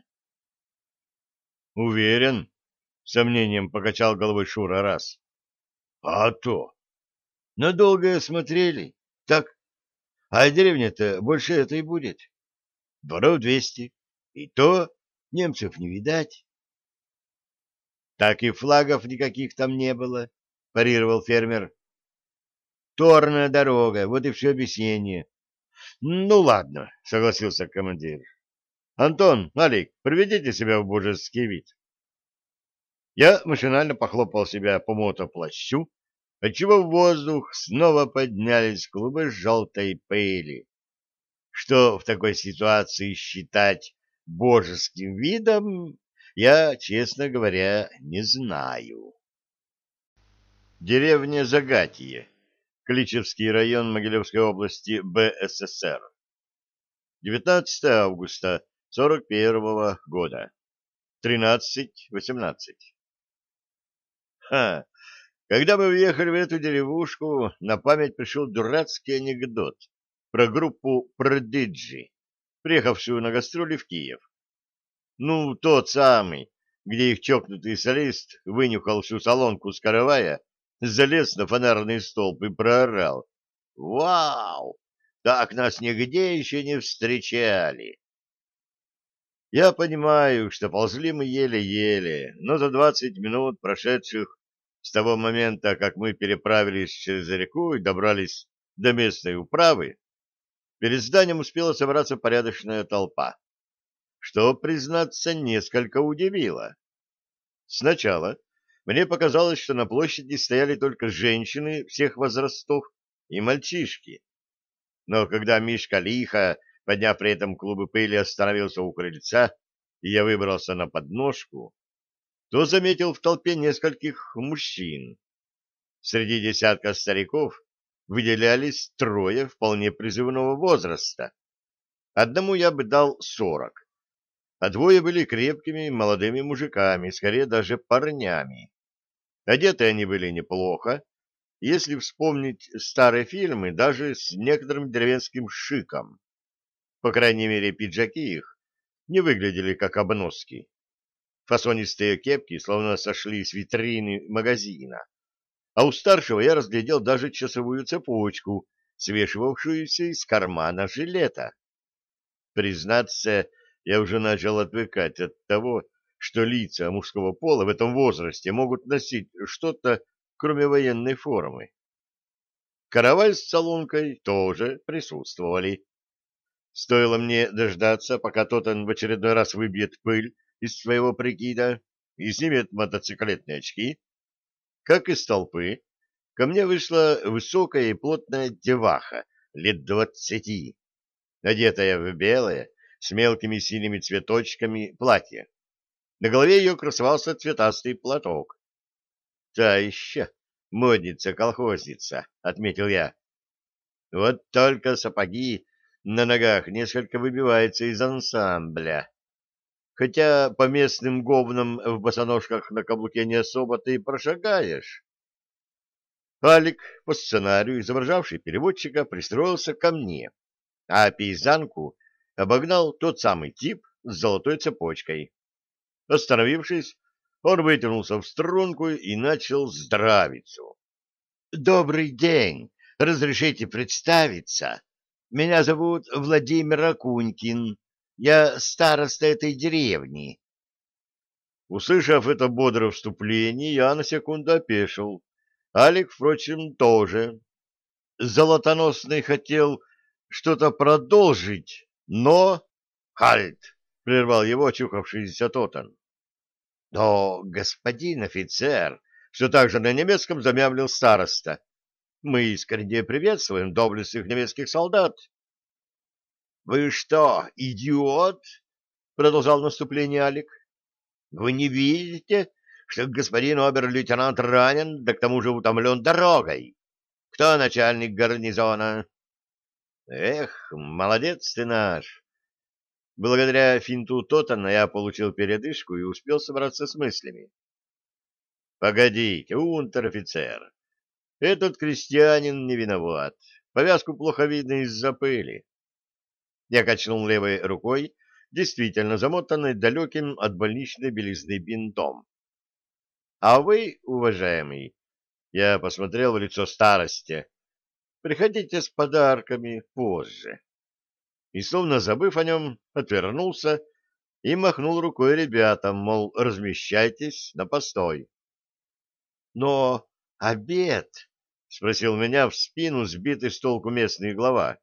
Speaker 1: Уверен, с сомнением покачал головой Шура раз. А то. Надолго смотрели. Так, а деревня-то больше этой будет. Дворов двести. И то немцев не видать. Так и флагов никаких там не было, парировал фермер. Торная дорога, вот и все объяснение. Ну ладно, согласился командир. Антон, Алик, приведите себя в божеский вид. Я машинально похлопал себя по мотоплащу, отчего в воздух снова поднялись клубы желтой пыли. Что в такой ситуации считать божеским видом, я, честно говоря, не знаю. Деревня Загатье, Кличевский район Могилевской области БССР. девятнадцатое августа сорок первого года. тринадцать восемнадцать. Ха! Когда мы въехали в эту деревушку, на память пришел дурацкий анекдот про группу Продиджи, приехавшую на гастроли в Киев. Ну, тот самый, где их чокнутый солист вынюхал всю солонку с каравая, залез на фонарный столб и проорал. «Вау! Так нас нигде еще не встречали!» Я понимаю, что ползли мы еле-еле, но за двадцать минут, прошедших с того момента, как мы переправились через реку и добрались до местной управы, перед зданием успела собраться порядочная толпа, что, признаться, несколько удивило. Сначала мне показалось, что на площади стояли только женщины всех возрастов и мальчишки. Но когда Мишка лихо, подняв при этом клубы пыли, остановился у крыльца, и я выбрался на подножку, то заметил в толпе нескольких мужчин. Среди десятка стариков выделялись трое вполне призывного возраста. Одному я бы дал сорок, а двое были крепкими молодыми мужиками, скорее даже парнями. Одеты они были неплохо, если вспомнить старые фильмы, даже с некоторым деревенским шиком. По крайней мере, пиджаки их не выглядели как обноски. Фасонистые кепки словно сошли с витрины магазина. А у старшего я разглядел даже часовую цепочку, свешивавшуюся из кармана жилета. Признаться, я уже начал отвыкать от того, что лица мужского пола в этом возрасте могут носить что-то, кроме военной формы. Каравай с Солункой тоже присутствовали. Стоило мне дождаться, пока тот он в очередной раз выбьет пыль из своего прикида и снимет мотоциклетные очки, как из толпы ко мне вышла высокая и плотная деваха лет двадцати, одетая в белое с мелкими синими цветочками платье. На голове ее красовался цветастый платок. «Та еще модница-колхозница», — отметил я. «Вот только сапоги на ногах несколько выбиваются из ансамбля. Хотя по местным говнам в босоножках на каблуке не особо ты и прошагаешь». Алик, по сценарию, изображавший переводчика, пристроился ко мне, а пейзанку обогнал тот самый тип с золотой цепочкой. Остановившись, он вытянулся в струнку и начал здравицу. «Добрый день! Разрешите представиться? Меня зовут Владимир Акунькин. Я староста этой деревни». Услышав это бодрое вступление, я на секунду опешил. Алик, впрочем, тоже. Золотоносный хотел что-то продолжить, но... «Хальт!» — прервал его очухавшийся Тотан. «Но, господин офицер!» — что также на немецком замямлил староста. «Мы искренне приветствуем доблестных немецких солдат». «Вы что, идиот?» — продолжал наступление Алик. «Вы не видите, что господин обер-лейтенант ранен, да к тому же утомлен дорогой? Кто начальник гарнизона?» «Эх, молодец ты наш!» Благодаря финту Тотана я получил передышку и успел собраться с мыслями. «Погодите, унтер-офицер, этот крестьянин не виноват. Повязку плохо видно из-за пыли». Я качнул левой рукой, действительно замотанной далеким от больничной белизны бинтом. «А вы, уважаемый...» Я посмотрел в лицо старости. «Приходите с подарками позже». И, словно забыв о нем, отвернулся и махнул рукой ребятам, мол, размещайтесь на постой. «Но обед?» — спросил меня в спину сбитый с толку местный глава.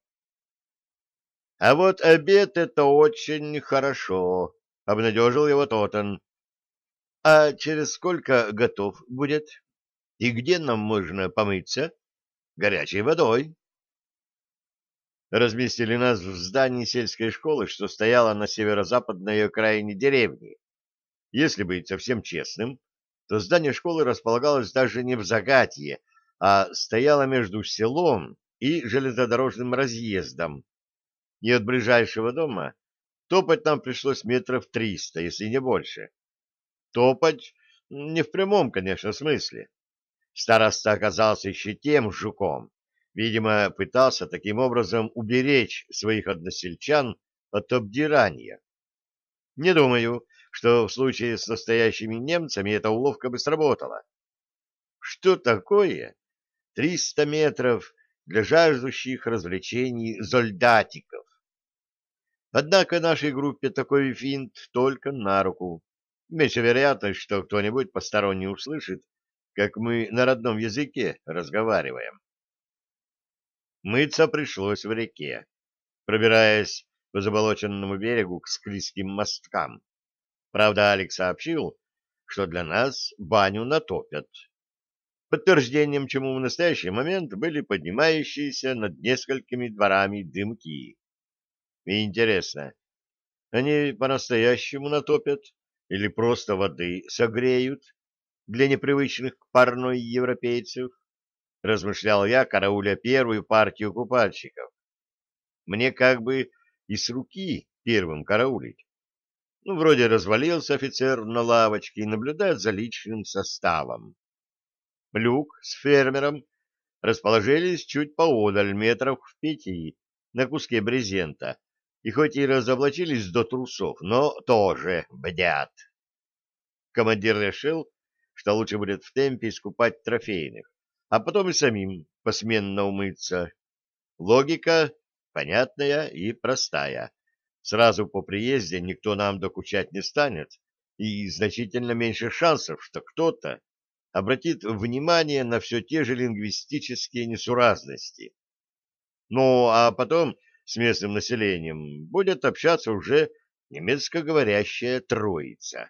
Speaker 1: «А вот обед — это очень хорошо», — обнадежил его Тотан. «А через сколько готов будет? И где нам можно помыться? Горячей водой». Разместили нас в здании сельской школы, что стояло на северо-западной окраине деревни. Если быть совсем честным, то здание школы располагалось даже не в Загатье, а стояло между селом и железнодорожным разъездом. И от ближайшего дома топать нам пришлось метров триста, если не больше. Топать не в прямом, конечно, смысле. Староста оказался еще тем жуком. Видимо, пытался таким образом уберечь своих односельчан от обдирания. Не думаю, что в случае с настоящими немцами эта уловка бы сработала. Что такое триста метров для жаждущих развлечений зольдатиков? Однако нашей группе такой финт только на руку. Меньше вероятность, что кто-нибудь посторонний услышит, как мы на родном языке разговариваем. Мыться пришлось в реке, пробираясь по заболоченному берегу к склизким мосткам. Правда, Алекс сообщил, что для нас баню натопят. Подтверждением чему в настоящий момент были поднимающиеся над несколькими дворами дымки. И интересно, они по-настоящему натопят или просто воды согреют для непривычных к парной европейцев? — размышлял я, карауля первую партию купальщиков. «Мне как бы и с руки первым караулить. Ну, вроде развалился офицер на лавочке и наблюдает за личным составом. Люк с фермером расположились чуть поодаль, метров в пяти, на куске брезента, и хоть и разоблачились до трусов, но тоже бдят. Командир решил, что лучше будет в темпе искупать трофейных, а потом и самим посменно умыться. Логика понятная и простая. Сразу по приезде никто нам докучать не станет, и значительно меньше шансов, что кто-то обратит внимание на все те же лингвистические несуразности. Ну, а потом с местным населением будет общаться уже немецкоговорящая троица.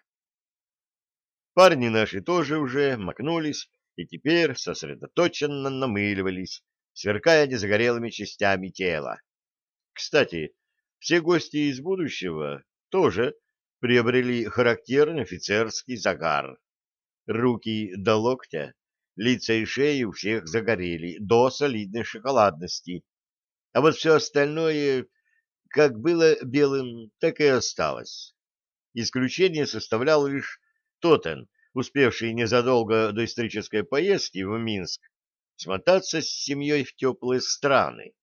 Speaker 1: Парни наши тоже уже макнулись и теперь сосредоточенно намыливались, сверкая незагорелыми частями тела. Кстати, все гости из будущего тоже приобрели характерный офицерский загар. Руки до локтя, лица и шеи у всех загорели до солидной шоколадности, а вот все остальное, как было белым, так и осталось. Исключение составлял лишь Тотен, успевший незадолго до исторической поездки в Минск смотаться с семьей в теплые страны.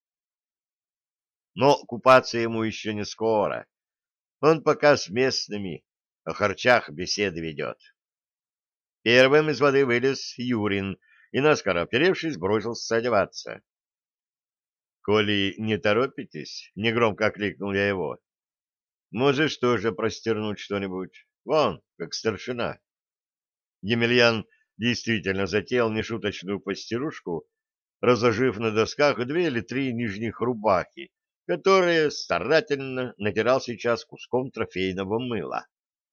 Speaker 1: Но купаться ему еще не скоро. Он пока с местными о харчах беседы ведет. Первым из воды вылез Юрин и, наскоро оперевшись, бросился одеваться. — Коли не торопитесь, — негромко окликнул я его, — можешь тоже простернуть что-нибудь. Вон, как старшина. Емельян действительно затеял нешуточную постирушку, разложив на досках две или три нижних рубахи, которые старательно натирал сейчас куском трофейного мыла.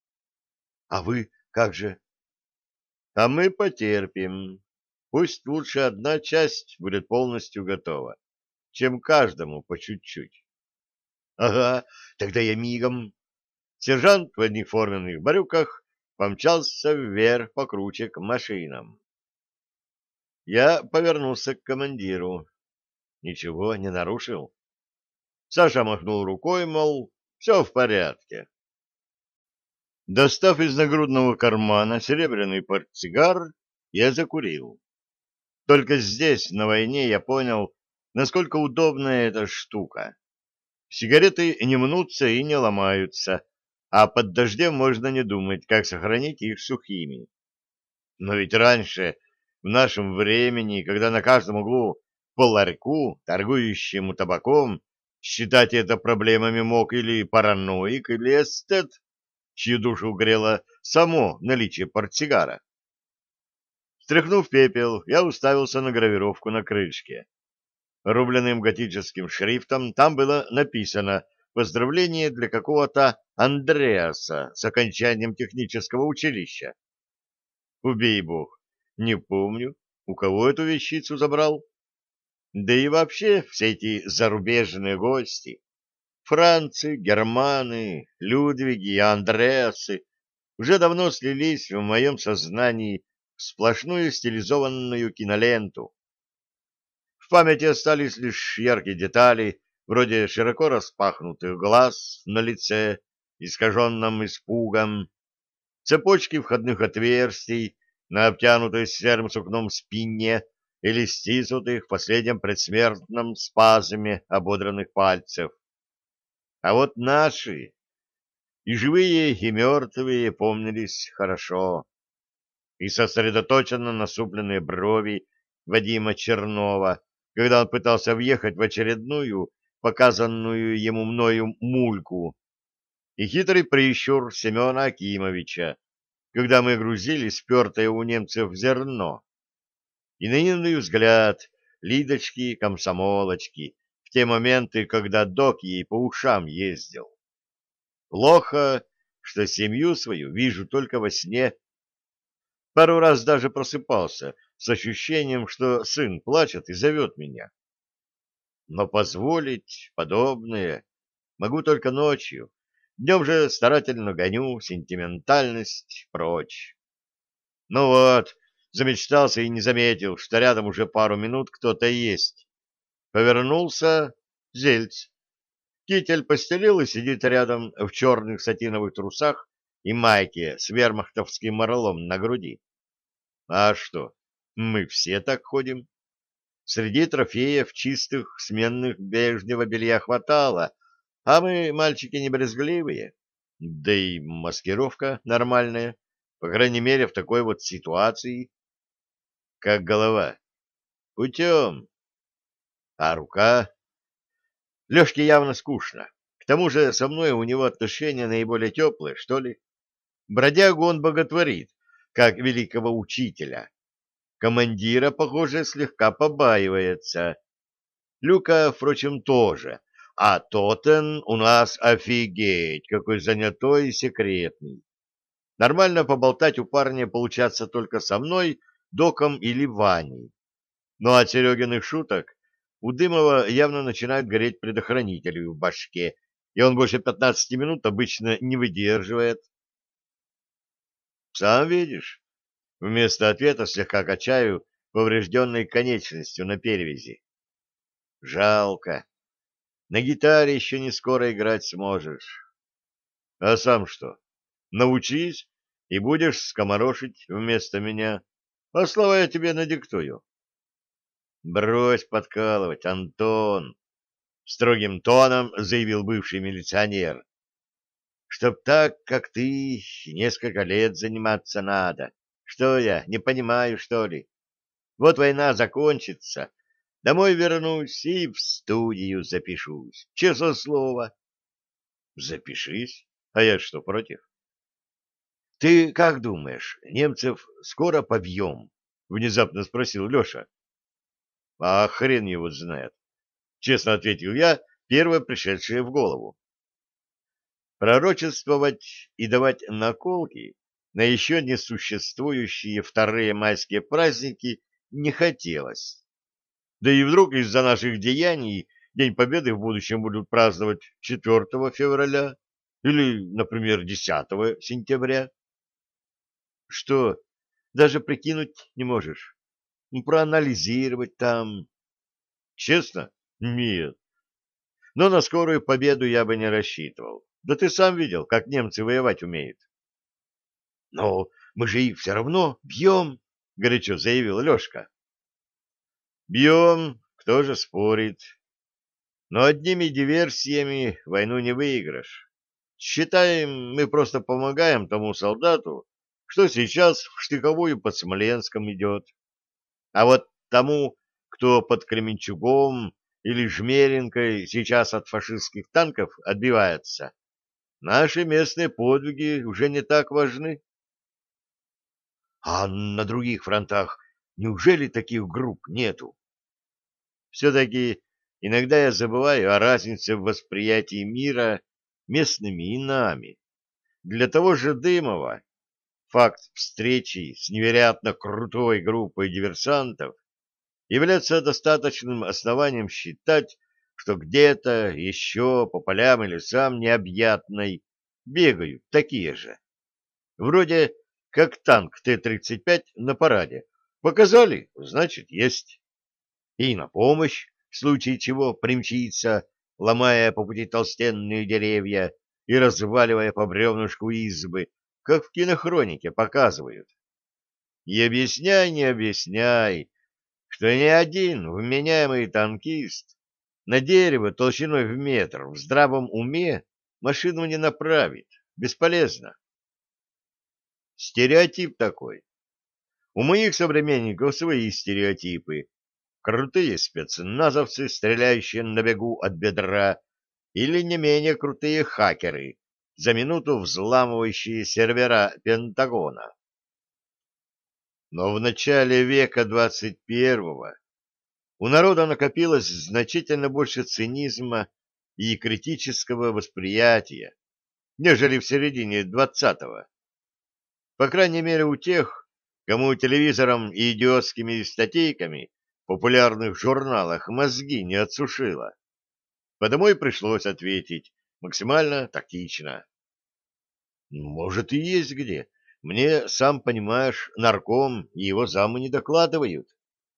Speaker 1: — А вы как же? — А мы потерпим. Пусть лучше одна часть будет полностью готова, чем каждому по чуть-чуть. — Ага, тогда я мигом. Сержант в одних форменных брюках помчался вверх по круче к машинам. Я повернулся к командиру. Ничего не нарушил. Саша махнул рукой, мол, все в порядке. Достав из нагрудного кармана серебряный портсигар, я закурил. Только здесь, на войне, я понял, насколько удобная эта штука. Сигареты не мнутся и не ломаются, а под дождем можно не думать, как сохранить их сухими. Но ведь раньше, в нашем времени, когда на каждом углу по ларьку, торгующему табаком, считать это проблемами мог или параноик, или эстет, чью душу грело само наличие портсигара. Стряхнув пепел, я уставился на гравировку на крышке. Рубленым готическим шрифтом там было написано «Поздравление для какого-то Андреаса с окончанием технического училища». Убей бог, не помню, у кого эту вещицу забрал. Да и вообще все эти зарубежные гости, францы, германы, Людвиги и Андреасы, уже давно слились в моем сознании в сплошную стилизованную киноленту. В памяти остались лишь яркие детали, вроде широко распахнутых глаз на лице, искаженном испугом, цепочки входных отверстий на обтянутой серым сукном спине или стиснутых в последнем предсмертном спазме ободранных пальцев. А вот наши, и живые, и мертвые, помнились хорошо. И сосредоточенно насупленные брови Вадима Чернова, когда он пытался въехать в очередную, показанную ему мною мульку, и хитрый прищур Семена Акимовича, когда мы грузили спертое у немцев зерно, и наивный взгляд Лидочки-комсомолочки в те моменты, когда док ей по ушам ездил. Плохо, что семью свою вижу только во сне. Пару раз даже просыпался с ощущением, что сын плачет и зовет меня. Но позволить подобное могу только ночью. Днем же старательно гоню сентиментальность прочь. Ну вот, Замечтался и не заметил, что рядом уже пару минут кто-то есть. Повернулся — Зельц. Китель постелил и сидит рядом в черных сатиновых трусах и майке с вермахтовским орлом на груди. А что, мы все так ходим. Среди трофеев чистых сменных бежнего белья хватало, а мы, мальчики, не брезгливые. Да и маскировка нормальная, по крайней мере, в такой вот ситуации. Как голова? Путем. А рука? Лешке явно скучно. К тому же со мной у него отношения наиболее теплые, что ли. Бродягу он боготворит, как великого учителя. Командира, похоже, слегка побаивается. Люка, впрочем, тоже. А Тотен у нас офигеть, какой занятой и секретный. Нормально поболтать у парня получается только со мной, Доком или Ваней. Но от Серегиных шуток у Дымова явно начинают гореть предохранители в башке, и он больше пятнадцати минут обычно не выдерживает. Сам видишь, вместо ответа слегка качаю поврежденной конечностью на перевязи. Жалко. На гитаре еще не скоро играть сможешь. А сам что? Научись, и будешь скоморошить вместо меня. А слова я тебе надиктую. Брось подкалывать, Антон, строгим тоном заявил бывший милиционер. Чтоб так, как ты, несколько лет заниматься надо. Что я, не понимаю, что ли? Вот война закончится, домой вернусь и в студию запишусь. Честное слово. Запишись. А я что, против? Ты как думаешь, немцев скоро побьем? Внезапно спросил Леша. А хрен его знает. Честно ответил я, первое пришедшее в голову. Пророчествовать и давать наколки на еще не существующие вторые майские праздники не хотелось. Да и вдруг из-за наших деяний День Победы в будущем будут праздновать четвёртого февраля или, например, десятого сентября. Что, даже прикинуть не можешь? Ну, проанализировать там? Честно? Нет. Но на скорую победу я бы не рассчитывал. Да ты сам видел, как немцы воевать умеют. Но мы же их все равно бьем, горячо заявил Лешка. Бьем, кто же спорит. Но одними диверсиями войну не выиграшь. Считаем, мы просто помогаем тому солдату, что сейчас в штыковую под Смоленском идет. А вот тому, кто под Кременчугом или Жмеринкой сейчас от фашистских танков отбивается, наши местные подвиги уже не так важны. А на других фронтах неужели таких групп нету? Все-таки иногда я забываю о разнице в восприятии мира местными и нами. Для того же Дымова факт встречи с невероятно крутой группой диверсантов является достаточным основанием считать, что где-то еще по полям и лесам необъятной бегают такие же. Вроде как танк Т тридцать пять на параде. Показали, значит, есть. И на помощь, в случае чего, примчится, ломая по пути толстенные деревья и разваливая по бревнышку избы, как в кинохронике показывают. И объясняй, не объясняй, что ни один вменяемый танкист на дерево толщиной в метр в здравом уме машину не направит. Бесполезно. Стереотип такой. У моих современников свои стереотипы. Крутые спецназовцы, стреляющие на бегу от бедра, или не менее крутые хакеры, за минуту взламывающие сервера Пентагона. Но в начале века двадцать первого у народа накопилось значительно больше цинизма и критического восприятия, нежели в середине двадцатого. По крайней мере у тех, кому телевизором и идиотскими статейками в популярных журналах мозги не отсушило. Потому и пришлось ответить максимально тактично. Может, и есть где. Мне, сам понимаешь, нарком и его замы не докладывают.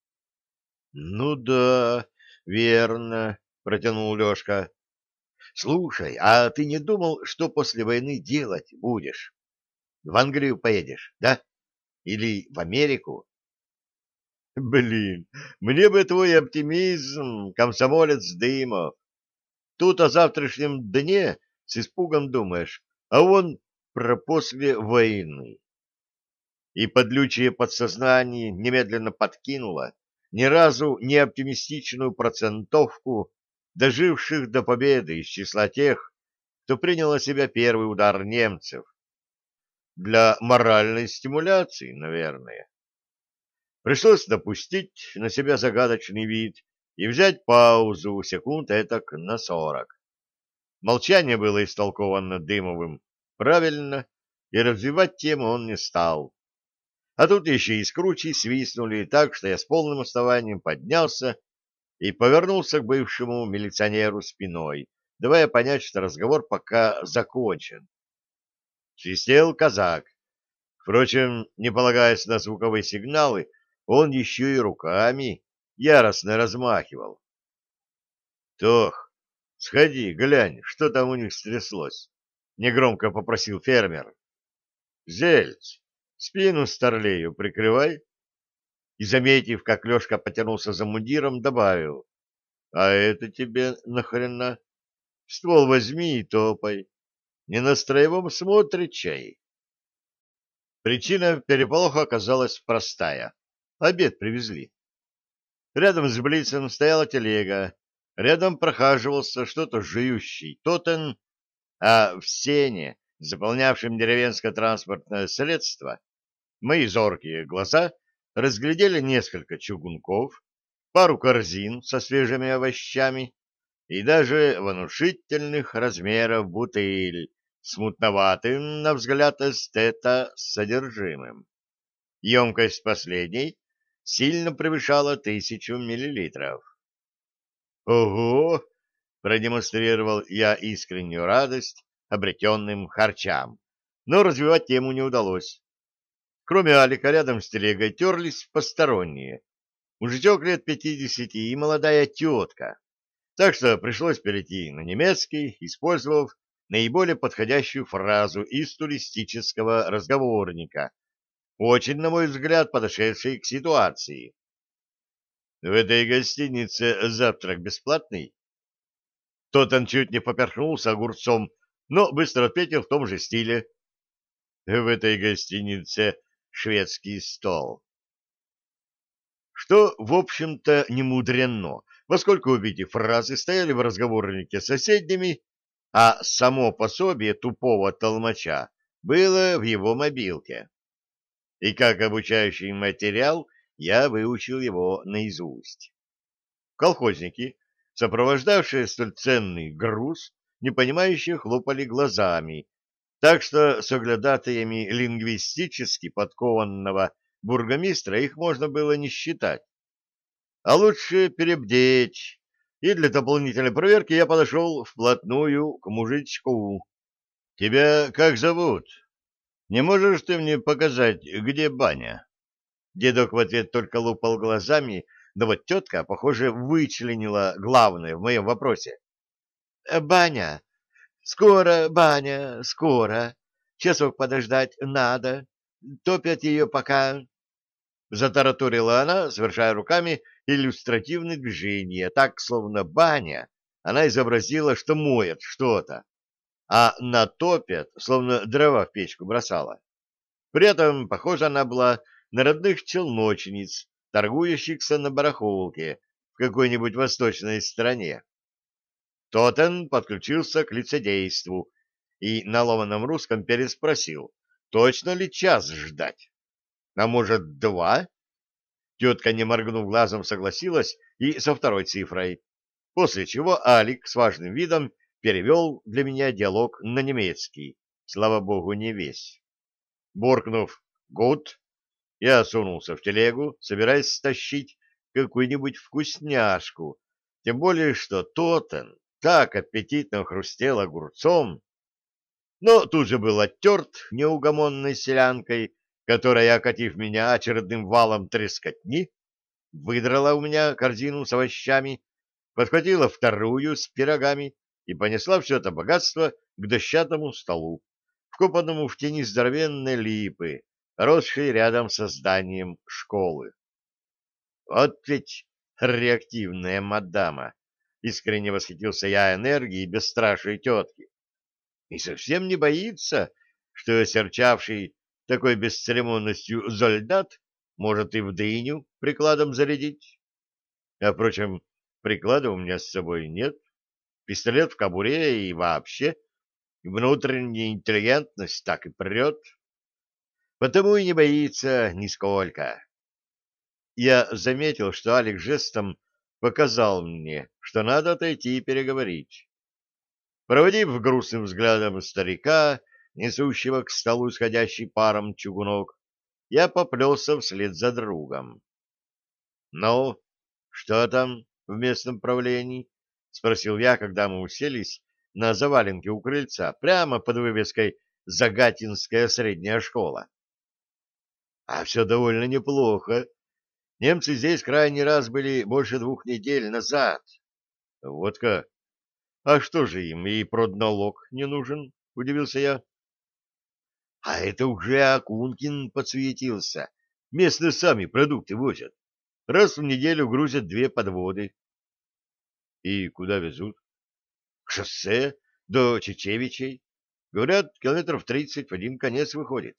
Speaker 1: — Ну да, верно, — протянул Лешка. — Слушай, а ты не думал, что после войны делать будешь? В Англию поедешь, да? Или в Америку? — Блин, мне бы твой оптимизм, комсомолец Дымов. Тут о завтрашнем дне с испугом думаешь, а он про после войны. И подлючее подсознание немедленно подкинуло ни разу не оптимистичную процентовку доживших до победы из числа тех, кто принял на себя первый удар немцев. Для моральной стимуляции, наверное. Пришлось допустить на себя загадочный вид и взять паузу секунд этак на сорок. Молчание было истолковано Дымовым правильно, и развивать тему он не стал. А тут еще и скручи свистнули так, что я с полным основанием поднялся и повернулся к бывшему милиционеру спиной, давая понять, что разговор пока закончен. Свистел казак. Впрочем, не полагаясь на звуковые сигналы, он еще и руками яростно размахивал. — Тох, сходи, глянь, что там у них стряслось, — негромко попросил фермер. — Зельц, спину старлею прикрывай. И, заметив, как Лешка потянулся за мундиром, добавил: — А это тебе нахрена? Ствол возьми и топай. Не на строевом смотрит чай. Причина переполоха оказалась простая. Обед привезли. Рядом с Блицем стояла телега. Рядом прохаживался что-то жующий тотен, а в сене, заполнявшем деревенское транспортное средство, мои зоркие глаза разглядели несколько чугунков, пару корзин со свежими овощами и даже внушительных размеров бутыль с мутноватым, на взгляд эстета, содержимым. Емкость последней сильно превышала тысячу миллилитров. «Ого!» — продемонстрировал я искреннюю радость обретенным харчам, но развивать тему не удалось. Кроме Алика, рядом с телегой терлись посторонние. Мужичок лет пятидесяти и молодая тетка. Так что пришлось перейти на немецкий, использовав наиболее подходящую фразу из туристического разговорника, очень, на мой взгляд, подошедшей к ситуации. В этой гостинице завтрак бесплатный? Тот он чуть не поперхнулся огурцом, но быстро ответил в том же стиле. В этой гостинице шведский стол. Что, в общем-то, не мудрено, поскольку обе эти фразы стояли в разговорнике соседними, а само пособие тупого толмача было в его мобилке. И как обучающий материал я выучил его наизусть. Колхозники, сопровождавшие столь ценный груз, непонимающе хлопали глазами, так что с оглядатаями лингвистически подкованного бургомистра их можно было не считать. А лучше перебдеть, и для дополнительной проверки я подошел вплотную к мужичку. — Тебя как зовут? Не можешь ты мне показать, где баня? Дедок в ответ только лупал глазами, но вот тетка, похоже, вычленила главное в моем вопросе. — Баня. Скоро, баня, скоро. Часок подождать надо. Топят ее пока... Затараторила она, совершая руками иллюстративные движения, так, словно баня. Она изобразила, что моет что-то, а натопят, словно дрова в печку бросала. При этом, похоже, она была на родных челночниц, торгующихся на барахолке в какой-нибудь восточной стране. Тотен подключился к лицедейству и на ломаном русском переспросил, точно ли час ждать. А может, два? Тетка, не моргнув глазом, согласилась и со второй цифрой, после чего Алик с важным видом перевел для меня диалог на немецкий, слава богу, не весь. Буркнув «гуд», я сунулся в телегу, собираясь стащить какую-нибудь вкусняшку, тем более что Тотен так аппетитно хрустел огурцом. но тут же был оттерт неугомонной селянкой, которая, окатив меня очередным валом трескотни, выдрала у меня корзину с овощами, подхватила вторую с пирогами и понесла все это богатство к дощатому столу, вкопанному в тени здоровенной липы, росшей рядом со зданием школы. Вот ведь реактивная мадама! Искренне восхитился я энергией бесстрашной тетки. И совсем не боится, что осерчавший такой бесцеремонностью зольдат может и в дыню прикладом зарядить. А, впрочем, приклада у меня с собой нет. Пистолет в кобуре и вообще внутренняя интеллигентность так и прет. Потому и не боится нисколько. Я заметил, что Алекс жестом показал мне, что надо отойти и переговорить. Проводив грустным взглядом старика, несущего к столу исходящий паром чугунок, я поплелся вслед за другом. — Ну, что там в местном правлении? — спросил я, когда мы уселись на заваленке у крыльца, прямо под вывеской «Загатинская средняя школа». — А все довольно неплохо. Немцы здесь крайний раз были больше двух недель назад. — Вот как? А что же им, и продналог не нужен? — удивился я. — А это уже Акункин подсуетился. Местные сами продукты возят. Раз в неделю грузят две подводы. — И куда везут? — К шоссе до Чечевичей. Говорят, километров тридцать в один конец выходит.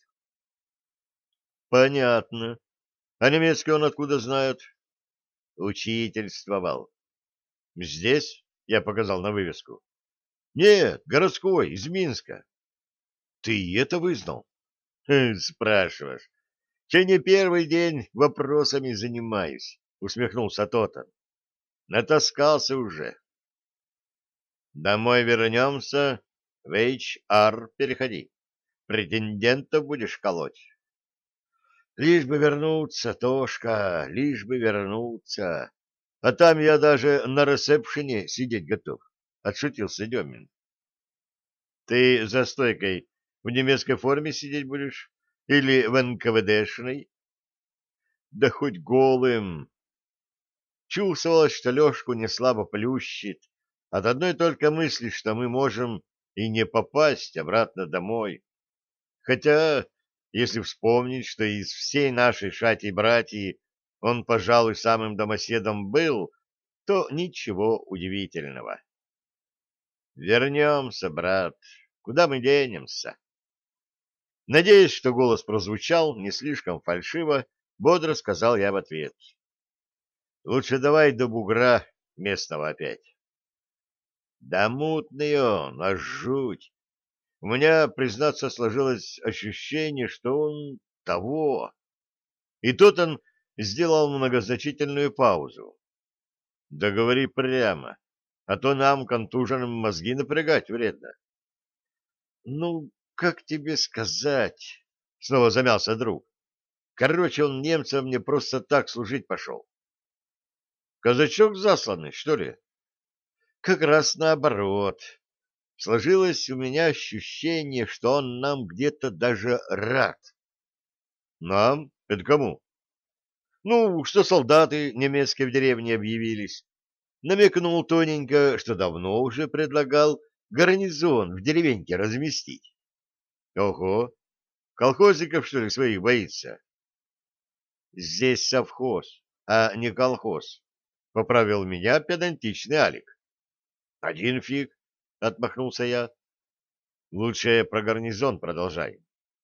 Speaker 1: — Понятно. А немецкий он откуда знает? — Учительствовал. — Здесь? — я показал на вывеску. — Нет, городской, из Минска. — Ты это вызнал? — Спрашиваешь. Че не первый день вопросами занимаюсь, — усмехнулся тот. — Натаскался уже. — Домой вернемся, в эйч ар переходи. Претендентов будешь колоть. — Лишь бы вернуться, Тошка, лишь бы вернуться. А там я даже на ресепшене сидеть готов, — отшутился Демин. — Ты за стойкой в немецкой форме сидеть будешь? Или в эн ка вэ дэшной? Да хоть голым. Чувствовалось, что Лешку неслабо плющит от одной только мысли, что мы можем и не попасть обратно домой. Хотя, если вспомнить, что из всей нашей шати-братьи он, пожалуй, самым домоседом был, то ничего удивительного. Вернемся, брат. Куда мы денемся? Надеясь, что голос прозвучал не слишком фальшиво, бодро сказал я в ответ. Лучше давай до бугра местного опять. Да мутный он, аж жуть. У меня, признаться, сложилось ощущение, что он того. И тут он сделал многозначительную паузу. Да говори прямо, а то нам, контуженным, мозги напрягать вредно. Ну, как тебе сказать? Снова замялся друг. Короче, он немцам мне просто так служить пошел. Казачок засланный, что ли? Как раз наоборот. Сложилось у меня ощущение, что он нам где-то даже рад. Нам? Это кому? Ну, что солдаты немецкие в деревне объявились. Намекнул тоненько, что давно уже предлагал гарнизон в деревеньке разместить. Ого, колхозников, что ли, своих боится? Здесь совхоз, а не колхоз, — поправил меня педантичный Алик. Один фиг, — отмахнулся я. Лучше про гарнизон продолжай.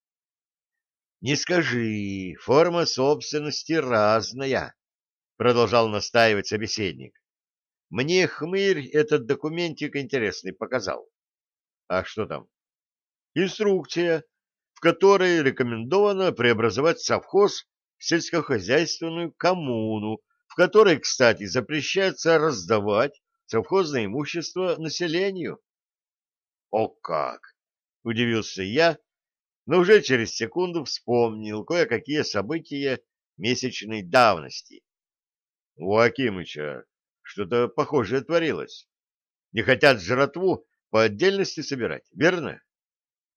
Speaker 1: Не скажи, форма собственности разная, — продолжал настаивать собеседник. Мне хмырь этот документик интересный показал. А что там? Инструкция, в которой рекомендовано преобразовать совхоз в сельскохозяйственную коммуну, в которой, кстати, запрещается раздавать совхозное имущество населению. О как! Удивился я, но уже через секунду вспомнил кое-какие события месячной давности. У Акимыча что-то похожее творилось. Не хотят жратву по отдельности собирать, верно?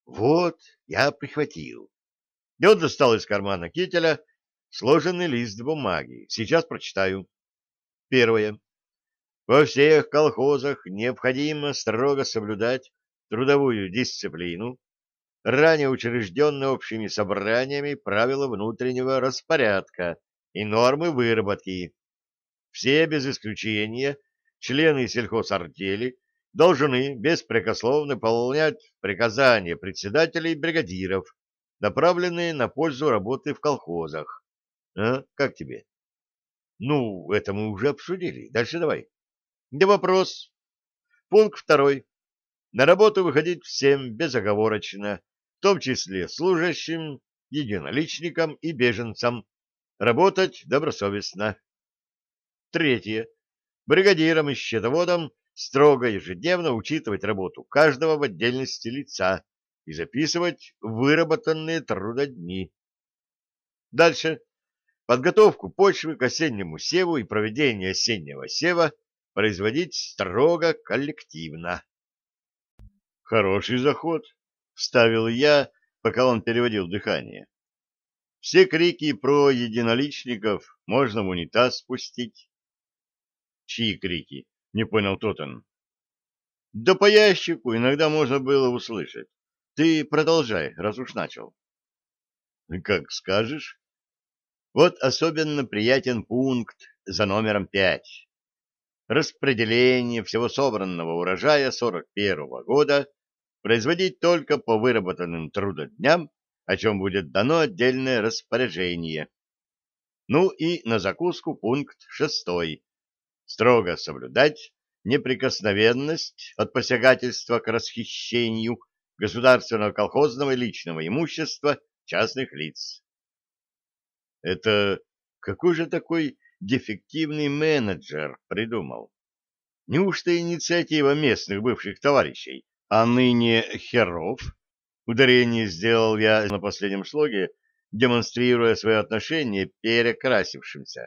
Speaker 1: Вот, я прихватил. И он достал из кармана кителя сложенный лист бумаги. Сейчас прочитаю. Первое. Во всех колхозах необходимо строго соблюдать трудовую дисциплину, ранее учрежденные общими собраниями правила внутреннего распорядка и нормы выработки. Все без исключения члены сельхозартели должны беспрекословно выполнять приказания председателей и бригадиров, направленные на пользу работы в колхозах. А, как тебе? Ну, это мы уже обсудили. Дальше давай. Не вопрос. Пункт второй. На работу выходить всем безоговорочно, в том числе служащим, единоличникам и беженцам. Работать добросовестно. Третье. Бригадирам и счетоводам строго ежедневно учитывать работу каждого в отдельности лица и записывать выработанные трудодни. Дальше. Подготовку почвы к осеннему севу и проведение осеннего сева производить строго коллективно. Хороший заход, вставил я, пока он переводил дыхание. Все крики про единоличников можно в унитаз спустить. Чьи крики? Не понял Тоттен. Да по ящику иногда можно было услышать. Ты продолжай, раз уж начал. Как скажешь. Вот особенно приятен пункт за номером пять. Распределение всего собранного урожая сорок первого года производить только по выработанным трудодням, о чем будет дано отдельное распоряжение. Ну и на закуску пункт шестой. Строго соблюдать неприкосновенность от посягательства к расхищению государственного, колхозного и личного имущества частных лиц. Это какой же такой дефективный менеджер придумал? Неужто инициатива местных бывших товарищей, а ныне херов? Ударение сделал я на последнем слоге, демонстрируя свое отношение перекрасившимся.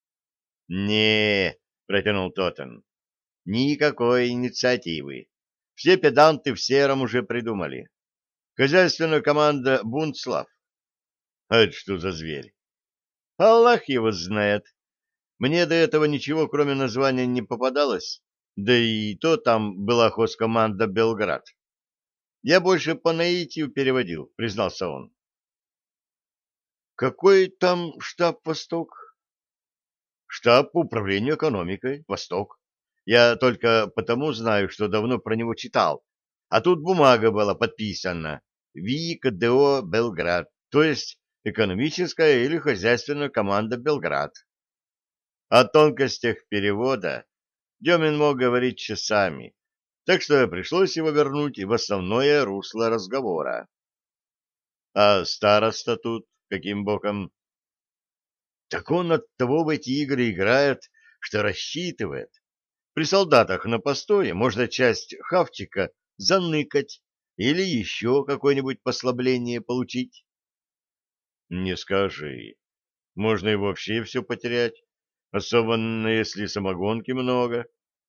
Speaker 1: Не, протянул Тоттен, никакой инициативы. Все педанты в сером уже придумали. Хозяйственная команда Бунцлав. А это что за зверь? Аллах его знает. Мне до этого ничего, кроме названия, не попадалось, да и то там была хозкоманда «Белград». Я больше по наитию переводил, признался он. Какой там штаб «Восток»? Штаб управления экономикой «Восток». Я только потому знаю, что давно про него читал. А тут бумага была подписана ВИКДО «Белград», то есть экономическая или хозяйственная команда «Белград». О тонкостях перевода Демин мог говорить часами, так что пришлось его вернуть в основное русло разговора. А староста тут каким боком? Так он от того в эти игры играет, что рассчитывает. При солдатах на постое можно часть хавчика заныкать или еще какое-нибудь послабление получить. Не скажи. Можно и вообще все потерять, особенно если самогонки много.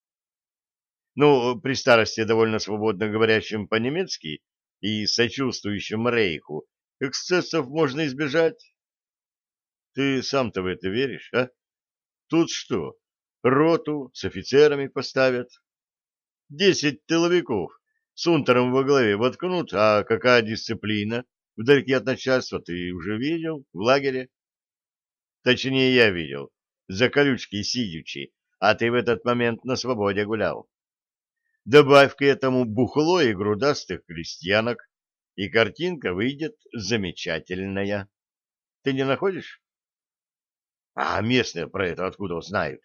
Speaker 1: Ну, при старости довольно свободно говорящим по-немецки и сочувствующим рейху эксцессов можно избежать. Ты сам-то в это веришь, а? Тут что, роту с офицерами поставят? Десять тыловиков с унтером во главе воткнут, а какая дисциплина вдалеке от начальства ты уже видел в лагере? Точнее, я видел, за колючки сидячи, а ты в этот момент на свободе гулял. Добавь к этому бухло и грудастых крестьянок, и картинка выйдет замечательная. Ты не находишь? А местные про это откуда знают?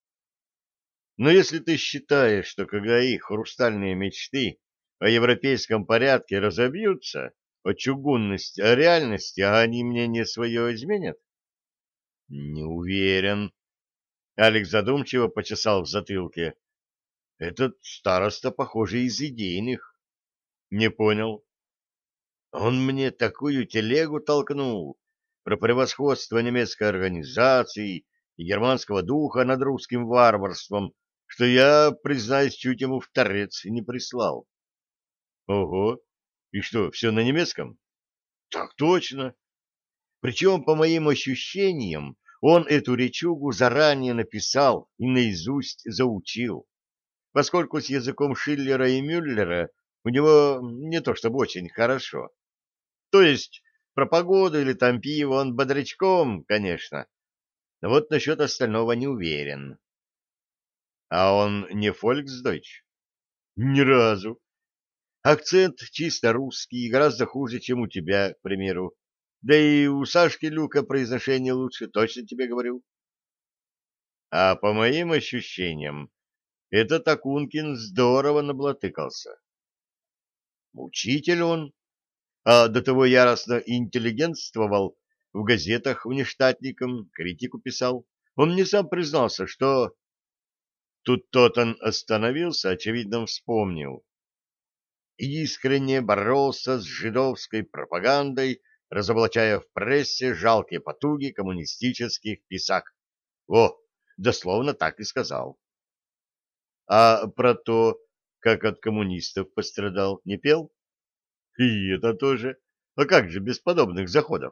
Speaker 1: Но если ты считаешь, что когда их хрустальные мечты о европейском порядке разобьются, о чугунности, о реальности, а они мнение свое изменят? Не уверен. Алекс задумчиво почесал в затылке. Этот староста, похоже, из идейных. Не понял. Он мне такую телегу толкнул про превосходство немецкой организации и германского духа над русским варварством, что я, признаюсь, чуть ему в торец не прислал. Ого! И что, все на немецком? Так точно. Причем, по моим ощущениям, он эту речугу заранее написал и наизусть заучил, поскольку с языком Шиллера и Мюллера у него не то чтобы очень хорошо. То есть про погоду или там пиво он бодрячком, конечно, но вот насчет остального не уверен. А он не фольксдойч? Ни разу. Акцент чисто русский, гораздо хуже, чем у тебя, к примеру. Да и у Сашки Люка произношение лучше, точно тебе говорю. А по моим ощущениям, этот Акункин здорово наблатыкался. Учитель он, а до того яростно интеллигентствовал, в газетах внештатником критику писал. Он мне сам признался, что... Тут тот он остановился, очевидно, вспомнил. Искренне боролся с жидовской пропагандой, разоблачая в прессе жалкие потуги коммунистических писак. О, дословно так и сказал. А про то, как от коммунистов пострадал, не пел? И это тоже. А как же без подобных заходов?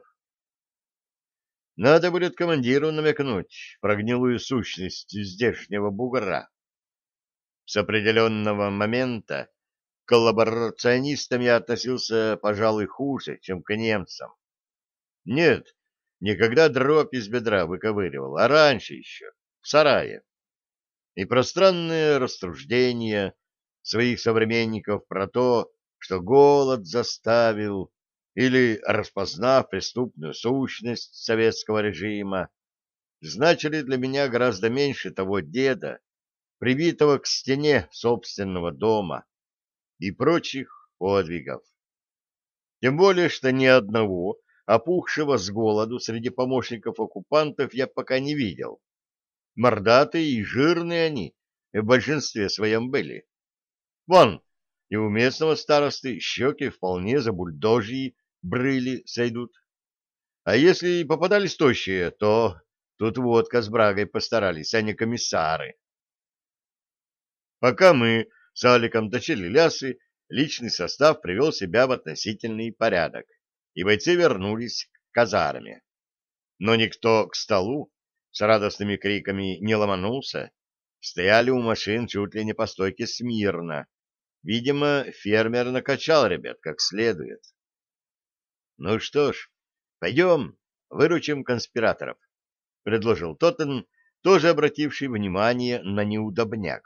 Speaker 1: Надо будет командиру намекнуть про гнилую сущность здешнего бугра. С определенного момента к коллаборационистам я относился, пожалуй, хуже, чем к немцам. Нет, никогда дробь из бедра выковыривал, а раньше еще, в сарае. И пространное рассуждение своих современников про то, что голод заставил, или распознав преступную сущность советского режима, значили для меня гораздо меньше того деда, прибитого к стене собственного дома, и прочих подвигов. Тем более, что ни одного опухшего с голоду среди помощников оккупантов я пока не видел. Мордатые и жирные они в большинстве своем были. Вон, и у местного старосты щеки вполне за бульдожьи брыли сойдут. А если и попадались тощие, то тут водка с брагой постарались, а не комиссары. Пока мы с Аликом точили лясы, личный состав привел себя в относительный порядок, и бойцы вернулись к казарме. Но никто к столу с радостными криками не ломанулся, стояли у машин чуть ли не по стойке смирно. Видимо, фермер накачал ребят как следует. Ну что ж, пойдем, выручим конспираторов, предложил Тоттен, тоже обративший внимание на неудобняк.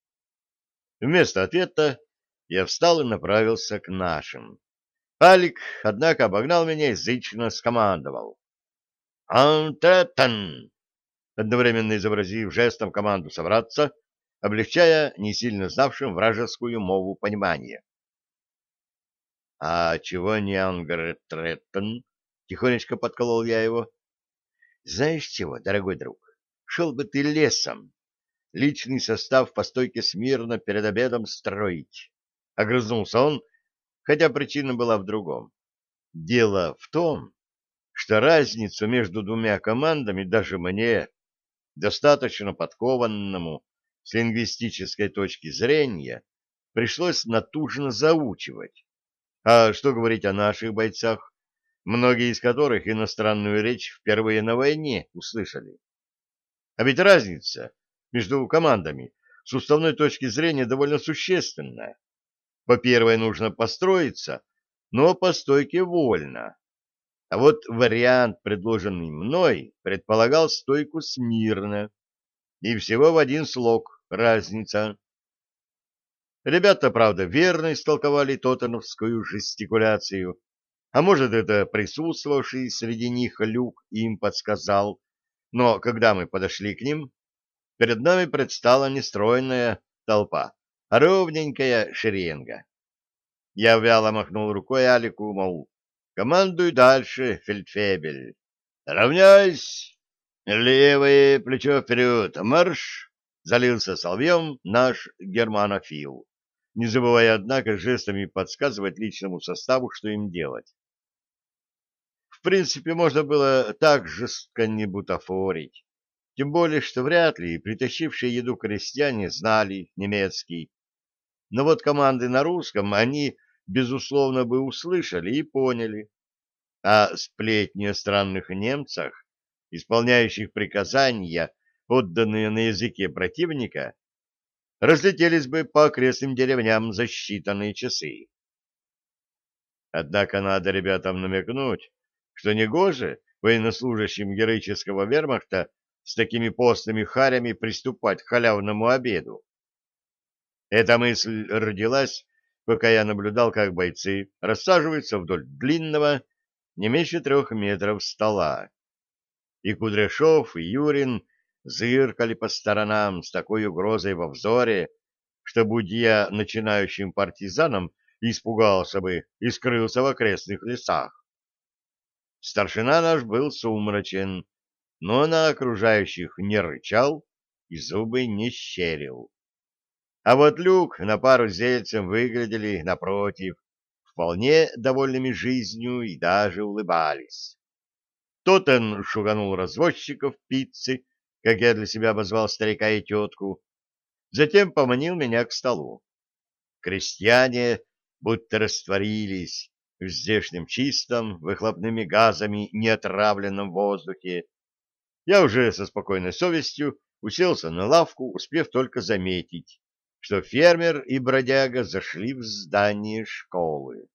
Speaker 1: Вместо ответа я встал и направился к нашим. Алик, однако, обогнал меня и зычно скомандовал. «Антетен!» одновременно изобразив жестом команду собраться, облегчая не сильно знавшим вражескую мову понимание. — А чего не ангреттен? — тихонечко подколол я его. — Знаешь чего, дорогой друг, шел бы ты лесом, личный состав по стойке смирно перед обедом строить. Огрызнулся он, хотя причина была в другом. Дело в том, что разницу между двумя командами даже мне, достаточно подкованному с лингвистической точки зрения, пришлось натужно заучивать. А что говорить о наших бойцах, многие из которых иностранную речь впервые на войне услышали. А ведь разница между командами с уставной точки зрения довольно существенная. По первой нужно построиться, но по стойке вольно. А вот вариант, предложенный мной, предполагал стойку смирно. И всего в один слог разница. Ребята, правда, верно истолковали тоттеновскую жестикуляцию, а может, это присутствовавший среди них Люк им подсказал, но когда мы подошли к ним, перед нами предстала не стройная толпа, а ровненькая шеренга. Я вяло махнул рукой Алику, мол, командуй дальше, фельдфебель. Равняйсь! Левое плечо вперед, марш! Залился соловьем наш германофил, не забывая, однако, жестами подсказывать личному составу, что им делать. В принципе, можно было так жестко не бутафорить, тем более, что вряд ли притащившие еду крестьяне знали немецкий. Но вот команды на русском они безусловно, бы услышали и поняли, а сплетни о странных немцах, исполняющих приказания, отданные на языке противника, разлетелись бы по окрестным деревням за считанные часы. Однако надо ребятам намекнуть, что негоже военнослужащим героического вермахта с такими постными харями приступать к халявному обеду. Эта мысль родилась, пока я наблюдал, как бойцы рассаживаются вдоль длинного, не меньше трех метров стола. И Кудряшов, и Юрин зыркали по сторонам с такой угрозой во взоре, что, будь я начинающим партизаном, испугался бы и скрылся в окрестных лесах. Старшина наш был сумрачен, но на окружающих не рычал и зубы не щерил. А вот Люк на пару с Зельцем выглядели, напротив, вполне довольными жизнью и даже улыбались. Тотен шуганул развозчиков пиццы, как я для себя обозвал старика и тетку, затем поманил меня к столу. Крестьяне будто растворились в здешнем чистом, выхлопными газами неотравленном воздухе. Я уже со спокойной совестью уселся на лавку, успев только заметить, что фермер и бродяга зашли в здание школы.